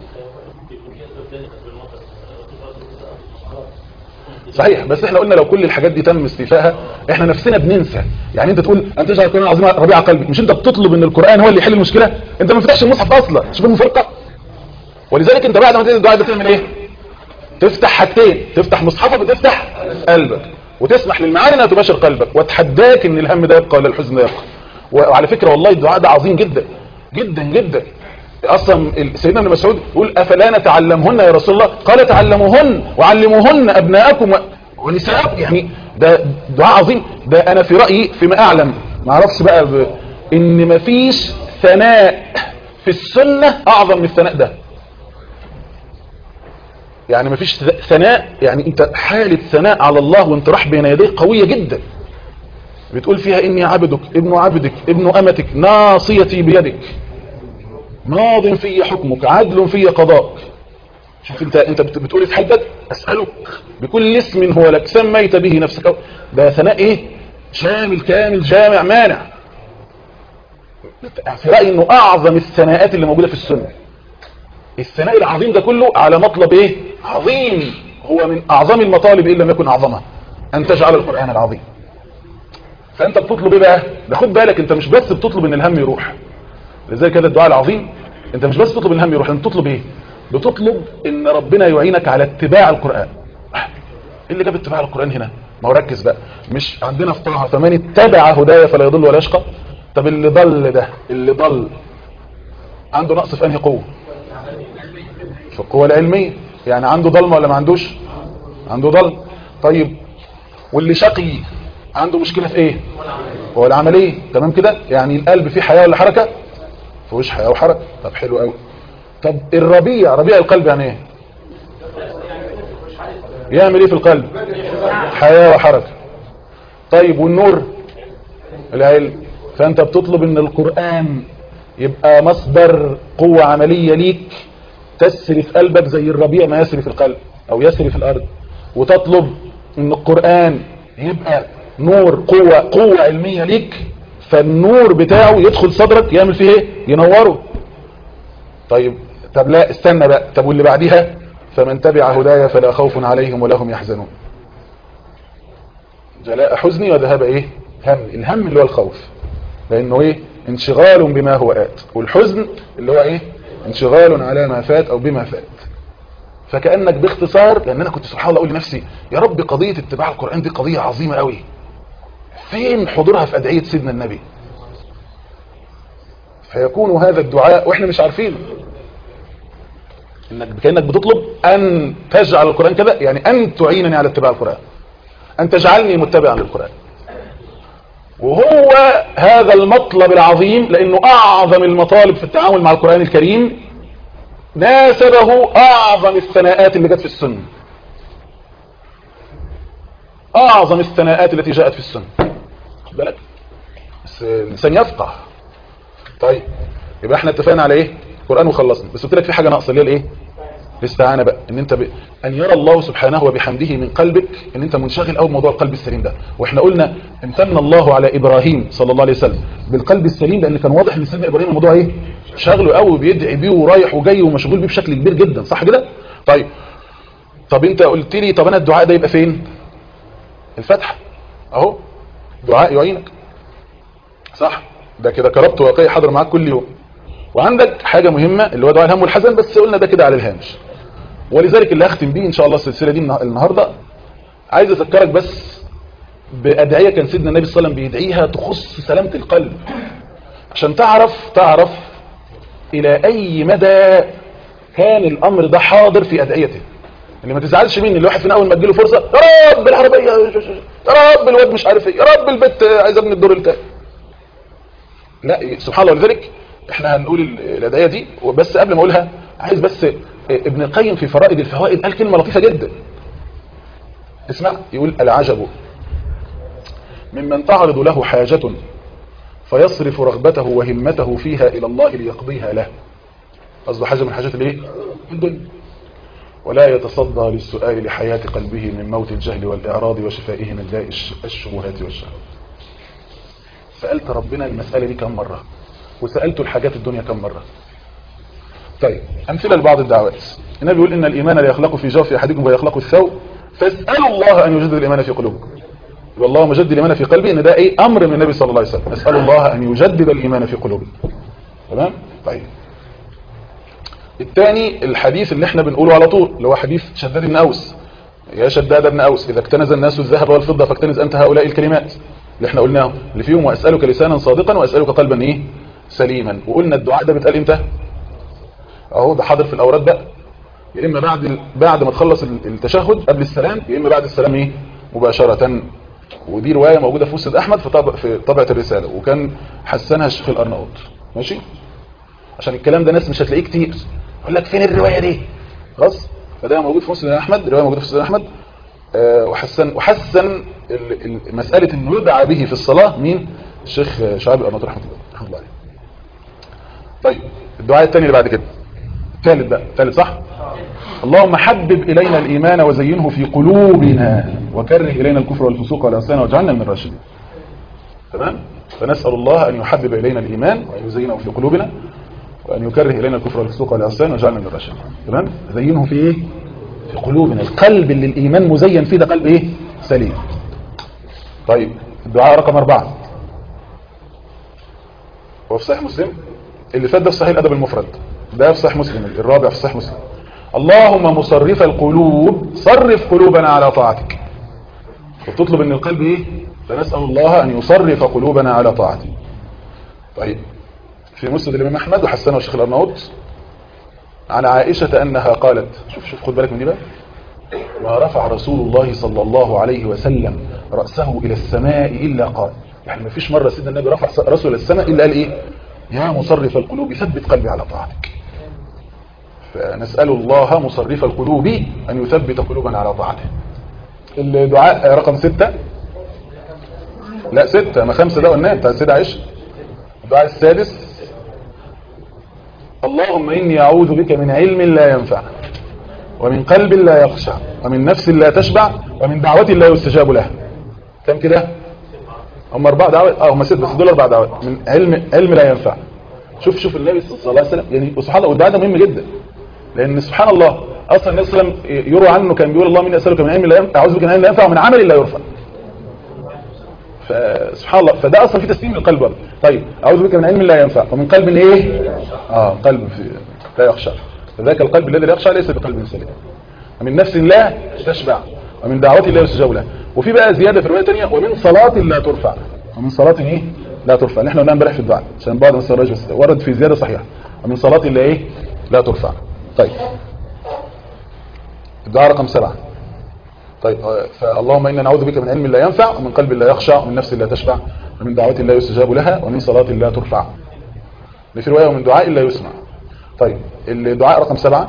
صحيح. بس احنا قلنا لو كل الحاجات دي تم استيفائها احنا نفسنا بننسى. يعني انت تقول انت تجعل القران العظيم ربيع قلبي، مش انت بتطلب ان القران هو اللي يحل المشكله؟ انت ما فتحش المصحف اصلا. شوف المفارقه. ولذلك انت بعد ما تدعي الدعاء ده تعمل ايه؟ تفتح حاجتين، تفتح مصحفك وتفتح قلبك وتسمح للمعاني انها تباشر قلبك، واتحداك ان الهم ده يبقى ولا الحزن ده يبقى. وعلى فكره والله الدعاء ده عظيم جدا جدا جدا. اصلا سيدنا ابن مسعود يقول افلا نتعلمهن يا رسول الله؟ قال تعلموهن وعلموهن ابناءكم ونساءكم. يعني ده دعاء عظيم. ده انا في رايي فيما اعلم، ما اعرفش بقى ب... ان مفيش ثناء في السنه اعظم من الثناء ده. يعني مفيش ثناء، يعني انت حاله ثناء على الله وانت راح بين يديه قويه جدا، بتقول فيها اني عبدك ابن عبدك ابن امتك ناصيتي بيدك ماض في حكمك عدل في قضاءك. شوف انت انت بتقول في حدك اسالك بكل اسم هو لك سميت به نفسك. ده ثناء ايه؟ شامل كامل جامع مانع. في رايي انه اعظم الثناءات اللي موجوده في السنه. الثناء العظيم ده كله على مطلب ايه عظيم، هو من اعظم المطالب ان لم يكن اعظمها، ان تجعل القران العظيم. فانت بتطلب ايه بقى؟ ده خد بالك انت مش بس بتطلب ان الهم يروح. لذلك كده الدعاء العظيم انت مش بس تطلب الهم يروح، انت تطلب ايه؟ بتطلب ان ربنا يعينك على اتباع القرآن. ايه اللي جاب اتباع القرآن هنا؟ ما هو ركز بقى، مش عندنا في طه فمن اتبع هدايا فلا يضل ولا يشقى. طب اللي ضل ده، اللي ضل عنده نقص في انهي قوه؟ في القوه العلميه. يعني عنده ضلمه ولا ما عندوش؟ عنده ضل. طيب واللي شقي عنده مشكله في ايه؟ هو العمليه. تمام كده؟ يعني القلب فيه حياه ولا حركه؟ فيهوش حياه وحركه. طب حلو قوي. طب الربيع، ربيع القلب يعني ايه؟ يعمل ايه في القلب؟ حياه وحركه. طيب والنور؟ العلم. فانت بتطلب ان القرآن يبقى مصدر قوة عملية ليك تسري في قلبك زي الربيع ما يسري في القلب او يسري في الارض، وتطلب ان القرآن يبقى نور قوة قوة علمية ليك، فالنور بتاعه يدخل صدرك يعمل فيه ايه؟ ينوره. طيب طب لا استنى بقى، طب واللي بعديها فمن تبع هدايا فلا خوف عليهم ولا هم يحزنون. جلاء حزني وذهاب ايه؟ هم. الهم اللي هو الخوف، لانه ايه؟ انشغال بما هو آت، والحزن اللي هو ايه؟ انشغال على ما فات او بما فات. فكأنك باختصار، لان انا كنت سبحان الله اقول لنفسي يا رب قضية اتباع القرآن دي قضية عظيمة قوي، فين حضورها في ادعية سيدنا النبي؟ فيكون هذا الدعاء واحنا مش عارفينه، انك كأنك بتطلب ان تجعل القرآن كذا، يعني ان تعينني على اتباع القرآن، ان تجعلني متبعا للقرآن. وهو هذا المطلب العظيم، لانه اعظم المطالب في التعامل مع القرآن الكريم ناسبه اعظم الثناءات اللي جت في السنه، اعظم الثناءات التي جاءت في السنه. خد بالك بس الانسان يفقه. طيب يبقى احنا اتفقنا على ايه؟ القران وخلصنا، بس قلت لك في حاجه ناقصه اللي هي الايه؟ الاستعانه بقى، ان انت ب... ان يرى الله سبحانه وبحمده من قلبك ان انت منشغل قوي بموضوع القلب السليم ده. واحنا قلنا امتن الله على ابراهيم صلى الله عليه وسلم بالقلب السليم، لان كان واضح ان سيدنا ابراهيم الموضوع ايه؟ شغله قوي وبيدعي بيه ورايح وجاي ومشغول بيه بشكل كبير جدا، صح كده؟ طيب طب انت قلت لي طب انا الدعاء ده يبقى فين؟ الفتحه اهو، دعاء يعينك، صح؟ ده كده كربت واقعي حاضر معاك كل يوم. وعندك حاجه مهمه اللي هو دعاء الهم والحزن، بس قلنا ده كده على الهامش. ولذلك اللي هختم بيه ان شاء الله السلسله دي النهارده، عايز اذكرك بس بادعيه كان سيدنا النبي صلى الله عليه وسلم بيدعيها تخص سلامه القلب، عشان تعرف تعرف الى اي مدى كان الامر ده حاضر في ادعيته. اللي ما تزعلش مني، الواحد فينا اول ما تجيله فرصه يا رب العربيه، يا رب الواد مش عارف ايه، يا رب البيت عايز ابني الدور الثاني. لا سبحان الله. ولذلك احنا هنقول الادعيه دي، وبس قبل ما اقولها عايز بس ابن القيم في فرائد الفوائد قال كلمه لطيفه جدا. اسمع، يقول العجب ممن تعرض له حاجه فيصرف رغبته وهمته فيها الى الله ليقضيها له. قصده حاجه من حاجات الايه؟ الدنيا. ولا يتصدى للسؤال لحياه قلبه من موت الجهل والاعراض وشفائه من داء الشبهات والشهوات. سالت ربنا المساله دي كم مره؟ وسالته الحاجات الدنيا كم مره؟ طيب امثله لبعض الدعوات. النبي يقول ان الايمان لا يخلق في جوف احدكم ويخلق الثوب فاسالوا الله ان يجدد الايمان في قلوبكم. والله مجدد الايمان في قلبي، ان ده ايه؟ امر من النبي صلى الله عليه وسلم. اسال الله ان يجدد الايمان في قلوبكم. تمام؟ طيب الثاني الحديث اللي احنا بنقوله على طول، اللي هو حديث شداد بن اوس. يا شداد بن اوس اذا اكتنز الناس الذهب والفضه فاكتنز انت هؤلاء الكلمات اللي احنا قلناهم، اللي فيهم واسالك لسانا صادقا واسالك قلبا ايه؟ سليما. وقلنا الدعاء ده بيتقال امتى؟ اهو ده حاضر في الاوراد بقى، يا اما بعد بعد ما تخلص التشهد قبل السلام، يا اما بعد السلام ايه؟ مباشره. ودي روايه موجوده في مسند احمد في طبع في طبعه الرساله، وكان حسنها الشيخ الارناؤوط. ماشي؟ عشان الكلام ده ناس مش هتلاقيه كتير، يقول لك فين الروايه دي؟ خلاص؟ فده موجود في مسند احمد، روايه موجوده في مسند احمد. أه وحسن وحسن مساله انه يدعى به في الصلاه مين؟ الشيخ شعيب الارناؤوط رحمه الله رحمه الله عليه. طيب الدعاء الثاني اللي بعد كده، الثالث بقى، الثالث صح؟ اللهم حبب إلينا الإيمان وزينه في قلوبنا وكره إلينا الكفر والفسوق والعصيان واجعلنا من الراشدين. تمام؟ فنسأل الله أن يحبب إلينا الإيمان وأن يزينه في قلوبنا وأن يكره إلينا الكفر والفسوق والعصيان واجعلنا من الراشدين. تمام؟ زينه في إيه؟ في قلوبنا. القلب اللي الإيمان مزين فيه ده قلب إيه؟ سليم. طيب الدعاء رقم أربعة هو في صحيح مسلم، اللي فات ده في صحيح الأدب المفرد، ده في صحيح مسلم الرابع في صحيح مسلم. اللهم مصرف القلوب صرف قلوبنا على طاعتك. وتطلب ان القلب ايه؟ فنسأل الله ان يصرف قلوبنا على طاعته. طيب في مسند الامام احمد وحسنه الشيخ الارناؤوط عن عائشة انها قالت، شوف شوف خد بالك من دي بقى، ما رفع رسول الله صلى الله عليه وسلم رأسه الى السماء الا قال، يعني ما فيش مرة سيدنا النبي رفع رأسه الى السماء الا قال ايه؟ يا مصرف القلوب ثبت قلبي على طاعتك. فنسأل الله مصرف القلوب أن يثبت قلوبنا على طاعته. الدعاء رقم ستة، لا ستة ما خمسة ده قلناه بتاع السيدة عائشة. الدعاء السادس اللهم إني أعوذ بك من علم لا ينفع ومن قلب لا يخشع ومن نفس لا تشبع ومن دعوة لا يستجاب لها. كم كده؟ هم أربع دعوات، اه هم ست بس دول أربع دعوات. من علم علم لا ينفع. شوف شوف النبي صلى الله عليه وسلم يعني، وسبحان الله والدعاء ده مهم جدا، لأن سبحان الله أصلا النبي صلى الله عليه وسلم يروى عنه كان بيقول اللهم إني أسألك من علم لا ينفع، أعوذ بك من علم لا ينفع ومن عمل لا يرفع. فسبحان الله، فده أصلا في تسليم القلب برضه. طيب أعوذ بك من علم لا ينفع ومن قلب إيه؟ آه قلب في لا يخشع، فذاك القلب الذي لا يخشع ليس بقلب سليم. ومن نفس لا تشبع ومن دعوة لا يستجاب لها. وفي بقى زيادة في الرواية الثانية ومن صلاة لا ترفع، ومن صلاة إيه؟ لا ترفع، اللي احنا قلناها امبارح في الدعاء عشان بعض الناس بس ورد في زيادة صحيحة، ومن صلاة لا إيه؟ لا ترفع. طيب الدعاء رقم سبعة. طيب فاللهم إنا نعوذ بك من علم لا ينفع ومن قلب لا يخشع ومن نفس لا تشبع ومن دعوة لا يستجاب لها ومن صلاة لا ترفع. في رواية ومن دعاء لا يسمع. طيب الدعاء رقم سبعة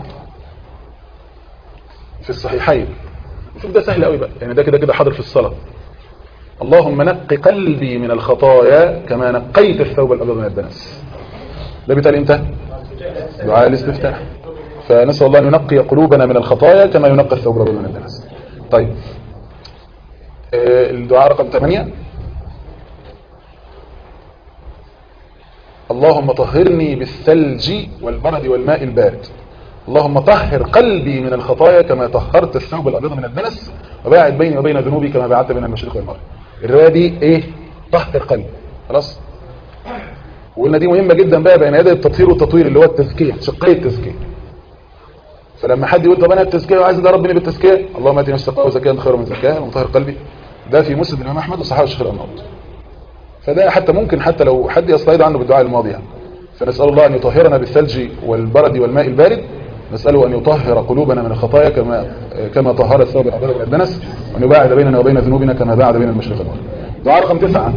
في الصحيحين. شوف ده سهل قوي بقى، يعني ده كده كده حاضر في الصلاة. اللهم نقي قلبي من الخطايا كما نقيت الثوب الأبيض من الدنس. ده بيتقال امتى؟ دعاء الاستفتاح. فنسأل الله أن ينقي قلوبنا من الخطايا كما ينقي الثوب الأبيض من الدنس. طيب الدعاء رقم ثمانية، اللهم طهرني بالثلج والبرد والماء البارد. اللهم طهر قلبي من الخطايا كما طهرت الثوب الأبيض من الدنس وباعد بيني وبين ذنوبي كما باعدت بين المشرق والمغرب. الرواية دي ايه؟ طهر قلبي. خلاص. وقلنا دي مهمة جدا بقى بين يدي التطهير والتطوير اللي هو التزكية، شقي التزكية. فلما حد يقول طب انا التزكية وعايز ادرب ربنا بالتزكية، اللهم اتي نفسي تقوى وزكاها خير من زكاها وطهر قلبي. ده في مسند الامام احمد وصححه الشيخ الأرناؤوط. فده حتى ممكن حتى لو حد يستعيد عنه بالدعاء الماضي يعني. فنسأل الله أن يطهرنا بالثلج والبرد والماء البارد، نسأله أن يطهر قلوبنا من الخطايا كما كما طهر الثوب الأبيض من الدنس، وأن يباعد بيننا وبين ذنوبنا كما باعد بين المشرق والمغرب. دعاء رقم تسعة،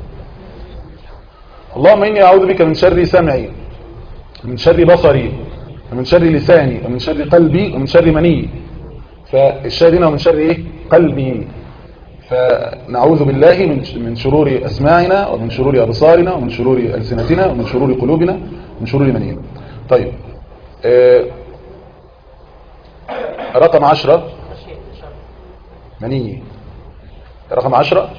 اللهم إني أعوذ بك من شر سمعي ومن شر بصري ومن شر لساني ومن شر قلبي ومن شر مني. فالشاهد هنا ومن شر إيه؟ قلبي. فنعوذ بالله من من شرور أسماعنا ومن شرور أبصارنا ومن شرور ألسنتنا ومن شرور قلوبنا ومن شرور منينا. طيب آه رقم عشرة مني. رقم عشرة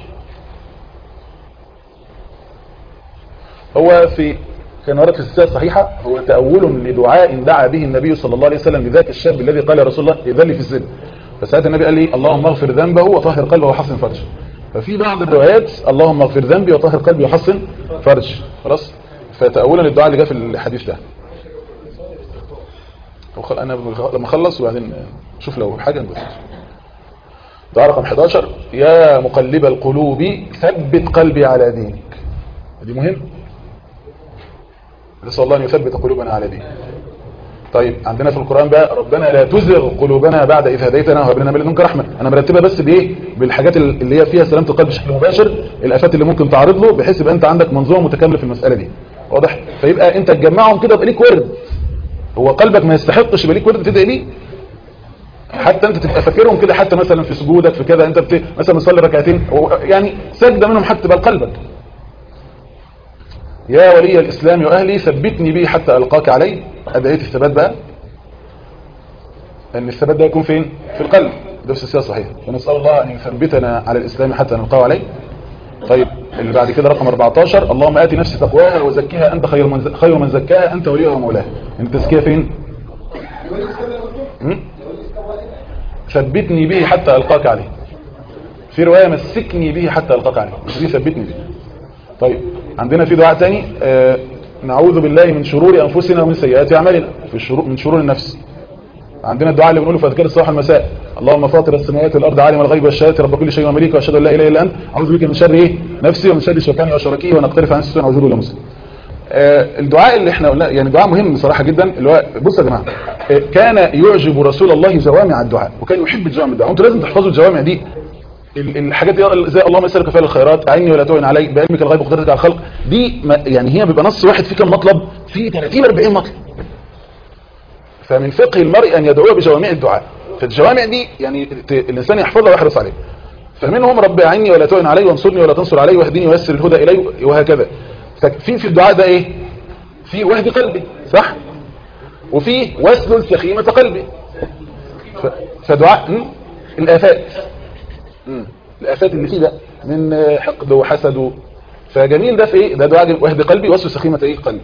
هو في كان ورد في السلسلة الصحيحة، هو تأول لدعاء دعا به النبي صلى الله عليه وسلم لذاك الشاب الذي قال يا رسول الله إذن لي في الزنا. فساعتها النبي قال لي اللهم اغفر ذنبه وطهر قلبه وحسن فرجه. ففي بعض الروايات اللهم اغفر ذنبي وطهر قلبي وحسن فرج. خلاص. فتأولا للدعاء اللي جاء في الحديث ده. انا لما اخلص وبعدين شوف لو حاجه نقول. دعاء رقم حداشر، يا مقلب القلوب ثبت قلبي على دينك. دي مهم. نسأل الله ان يثبت قلوبنا على دينك. طيب عندنا في القرآن بقى ربنا لا تزغ قلوبنا بعد إذ هديتنا وهب لنا من لدنك رحمة. أنا مرتبها بس بإيه؟ بالحاجات اللي هي فيها سلامة القلب بشكل مباشر، الآفات اللي ممكن تعرض له، بحيث يبقى أنت عندك منظومة متكاملة في المسألة دي. واضح؟ فيبقى أنت تجمعهم كده يبقى ليك ورد. هو قلبك ما يستحقش يبقى ليك ورد تدعي بيه. حتى أنت تبقى فاكرهم كده، حتى مثلا في سجودك في كذا أنت بت... مثلا بتصلي ركعتين يعني سجدة منهم حتى تبقى قلبك. يا ولي الإسلام وأهلي ثبتني به حتى ألقاك عليه. أدعية الثبات بقى أن الثبات ده يكون فين؟ في القلب. ده في السلسلة صحيح. فنسأل الله أن يثبتنا على الإسلام حتى نلقاه عليه. طيب اللي بعد كده رقم أربعتاشر، اللهم آتي نفسي تقواها وزكيها أنت خير من خير من زكاها أنت وليها ومولاها. أنت تزكيها فين؟ ثبتني به حتى ألقاك عليه. في رواية مسكني به حتى ألقاك عليه، دي ثبتني به. طيب عندنا في دعاء تاني، آه نعوذ بالله من شرور أنفسنا ومن سيئات أعمالنا. في الشرور من شرور النفس عندنا الدعاء اللي بنقوله في اذكار الصباح والمساء، اللهم فاطر السماوات والارض عالم الغيب والشهاده رب كل شيء ومليكه واشهد ان لا اله الا انت اعوذ بك من شر ايه؟ نفسي ومن شر شيطاني وشركيه ونقترف عن نفسي ونعوذ بالله مسلم. آه الدعاء اللي احنا قلنا يعني دعاء مهم بصراحه جدا، اللي هو بصوا يا جماعه، آه كان يعجب رسول الله جوامع الدعاء، وكان يحب جوامع الدعاء. انتوا لازم تحفظوا الجوامع دي، الحاجات دي زي اللهم اسالك فعل الخيرات، اعني ولا تعن علي، بعلمك الغيب وقدرتك على الخلق. دي يعني هي بيبقى نص واحد فيه كم مطلب؟ فيه ثلاثين أربعين مطلب. فمن فقه المرء أن يدعو بجوامع الدعاء. فالجوامع دي يعني الإنسان يحفظها ويحرص عليها. فمنهم رب أعني ولا تعن علي وانصرني ولا تنصر علي واهدني ويسر الهدى إلي وهكذا. ففي في الدعاء ده إيه؟ في واهد قلبي صح؟ وفي واسلل سخيمة قلبي. فدعاء الآفات الآفات اللي فيه ده من حقد وحسد. فجميل ده في إيه؟ ده دعاء واهد قلبي واسلل سخيمة إيه؟ قلبي.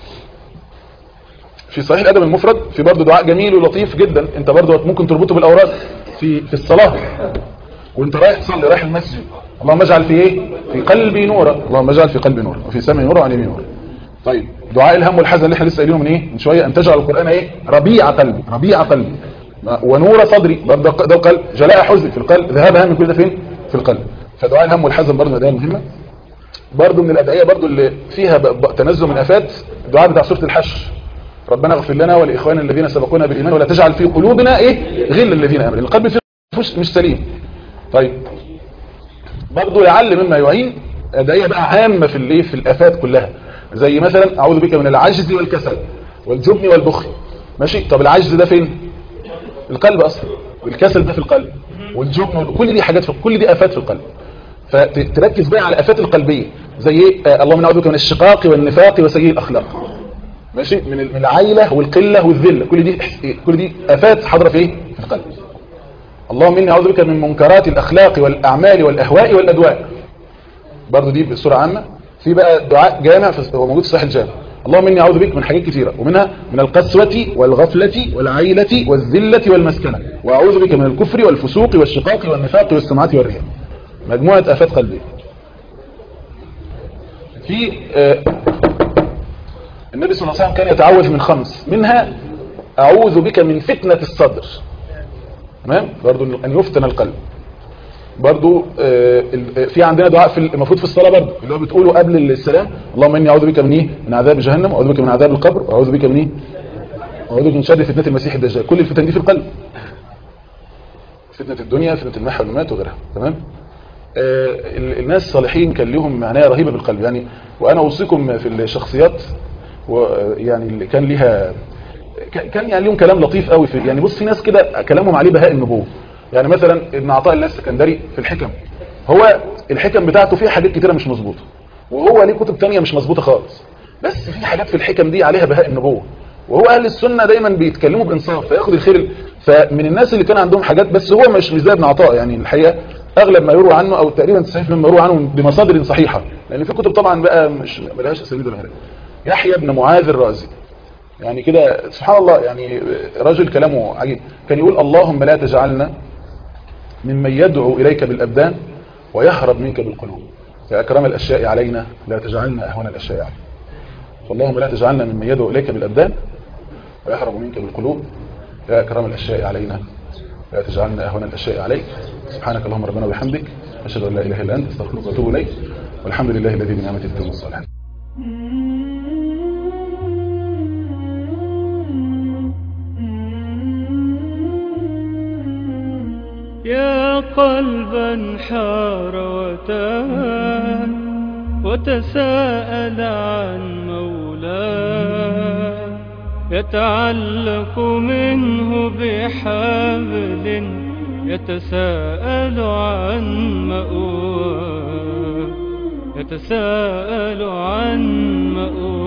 في صحيح الأدب المفرد في برضه دعاء جميل ولطيف جدا، انت برضه ممكن تربطه بالاوراد في في الصلاه وانت رايح تصلي رايح المسجد. اللهم اجعل في ايه؟ في قلبي نورا، اللهم اجعل في قلبي نورا وفي سمعي نورا وعن يميني نورا. طيب دعاء الهم والحزن اللي احنا لسه قايلينه من ايه؟ من شويه، ان تجعل القران ايه؟ ربيع قلبي، ربيع قلبي ونور صدري، برضه ده القلب، جلاء حزن في القلب، ذهاب هم كل ده فين؟ في القلب. فدعاء الهم والحزن برضه ده مهمه. برضه من الادعيه برضه اللي فيها تنزه من افات الدعاء بتاع سوره الحشر، ربنا اغفر لنا ولاخواننا الذين سبقونا بالايمان ولا تجعل في قلوبنا ايه؟ غل الذين امنوا. القلب فيه مش سليم. طيب برضه لعل مما يعين ادعيه بقى عامه في الايه؟ في الافات كلها، زي مثلا اعوذ بك من العجز والكسل والجبن والبخل ماشي. طب العجز ده فين؟ القلب اصلا، والكسل ده في القلب، والجبن، كل دي حاجات في كل دي افات في القلب. فتركز بقى على الافات القلبيه زي ايه؟ آه اللهم نعوذ بك من الشقاق والنفاق وسيء الاخلاق. ماشي. من من العيله والقله والذله، كل دي كل دي افات حاضره في ايه؟ في القلب. اللهم اني اعوذ بك من منكرات الاخلاق والاعمال والاهواء والادواء. برضه دي بصوره عامه. في بقى دعاء جامع هو موجود في صحيح الجامع. اللهم اني اعوذ بك من حاجات كثيره، ومنها من القسوه والغفله والعيله والذله والمسكنه، واعوذ بك من الكفر والفسوق والشقاق والنفاق والسمعه والرياء. مجموعه افات قلبيه. في آه النبي صلى الله عليه وسلم كان يتعوذ من خمس، منها اعوذ بك من فتنه الصدر. تمام. برضو ان يفتن القلب. برضو آه في عندنا دعاء في المفروض في الصلاه برضو اللي هو بتقوله قبل السلام. اللهم اني اعوذ بك من ايه؟ من عذاب جهنم، واعوذ بك من عذاب القبر، واعوذ بك من ايه؟ اعوذ بك من شر فتنه المسيح الدجال. كل الفتن دي في القلب. فتنه الدنيا، فتنه المحيا والممات وغيرها. تمام. آه الناس الصالحين كان لهم معنيه رهيبه بالقلب يعني. وانا اوصيكم في الشخصيات ويعني اللي كان ليها كان يعني لهم كلام لطيف قوي في يعني. بص في ناس كده كلامهم عليه بهاء النبوه. يعني مثلا ابن عطاء الله السكندري في الحكم، هو الحكم بتاعته فيها حاجات كتيره مش مظبوطه، وهو ليه كتب تانية مش مظبوطه خالص، بس في حاجات في الحكم دي عليها بهاء النبوه. وهو اهل السنه دايما بيتكلموا بانصاف فياخد الخير. فمن الناس اللي كان عندهم حاجات، بس هو مش مش زي ابن عطاء يعني. الحقيقه اغلب ما يروى عنه او تقريبا تسعين بالمية مما يروى عنه بمصادر صحيحه، لان في كتب طبعا بقى مش ملهاش اسانيد ولا حاجه. يحيى بن معاذ الرازي يعني كده سبحان الله، يعني رجل كلامه عجيب. كان يقول اللهم لا تجعلنا ممن يدعو إليك بالأبدان ويهرب منك بالقلوب، يا أكرم الأشياء علينا لا تجعلنا أهون الأشياء علينا. فاللهم لا تجعلنا ممن يدعو إليك بالأبدان ويهرب منك بالقلوب، يا أكرم الأشياء علينا لا تجعلنا أهون الأشياء عليك. سبحانك اللهم ربنا وبحمدك، أشهد أن لا إله إلا أنت، أستغفرك وأتوب إليك، والحمد لله الذي بنعمته تتم الصالحات. يا قلبا حار وتاه وتساءل عن مولاه، يتعلق منه بحبل يتساءل عن مأواه، يتساءل عن مأواه.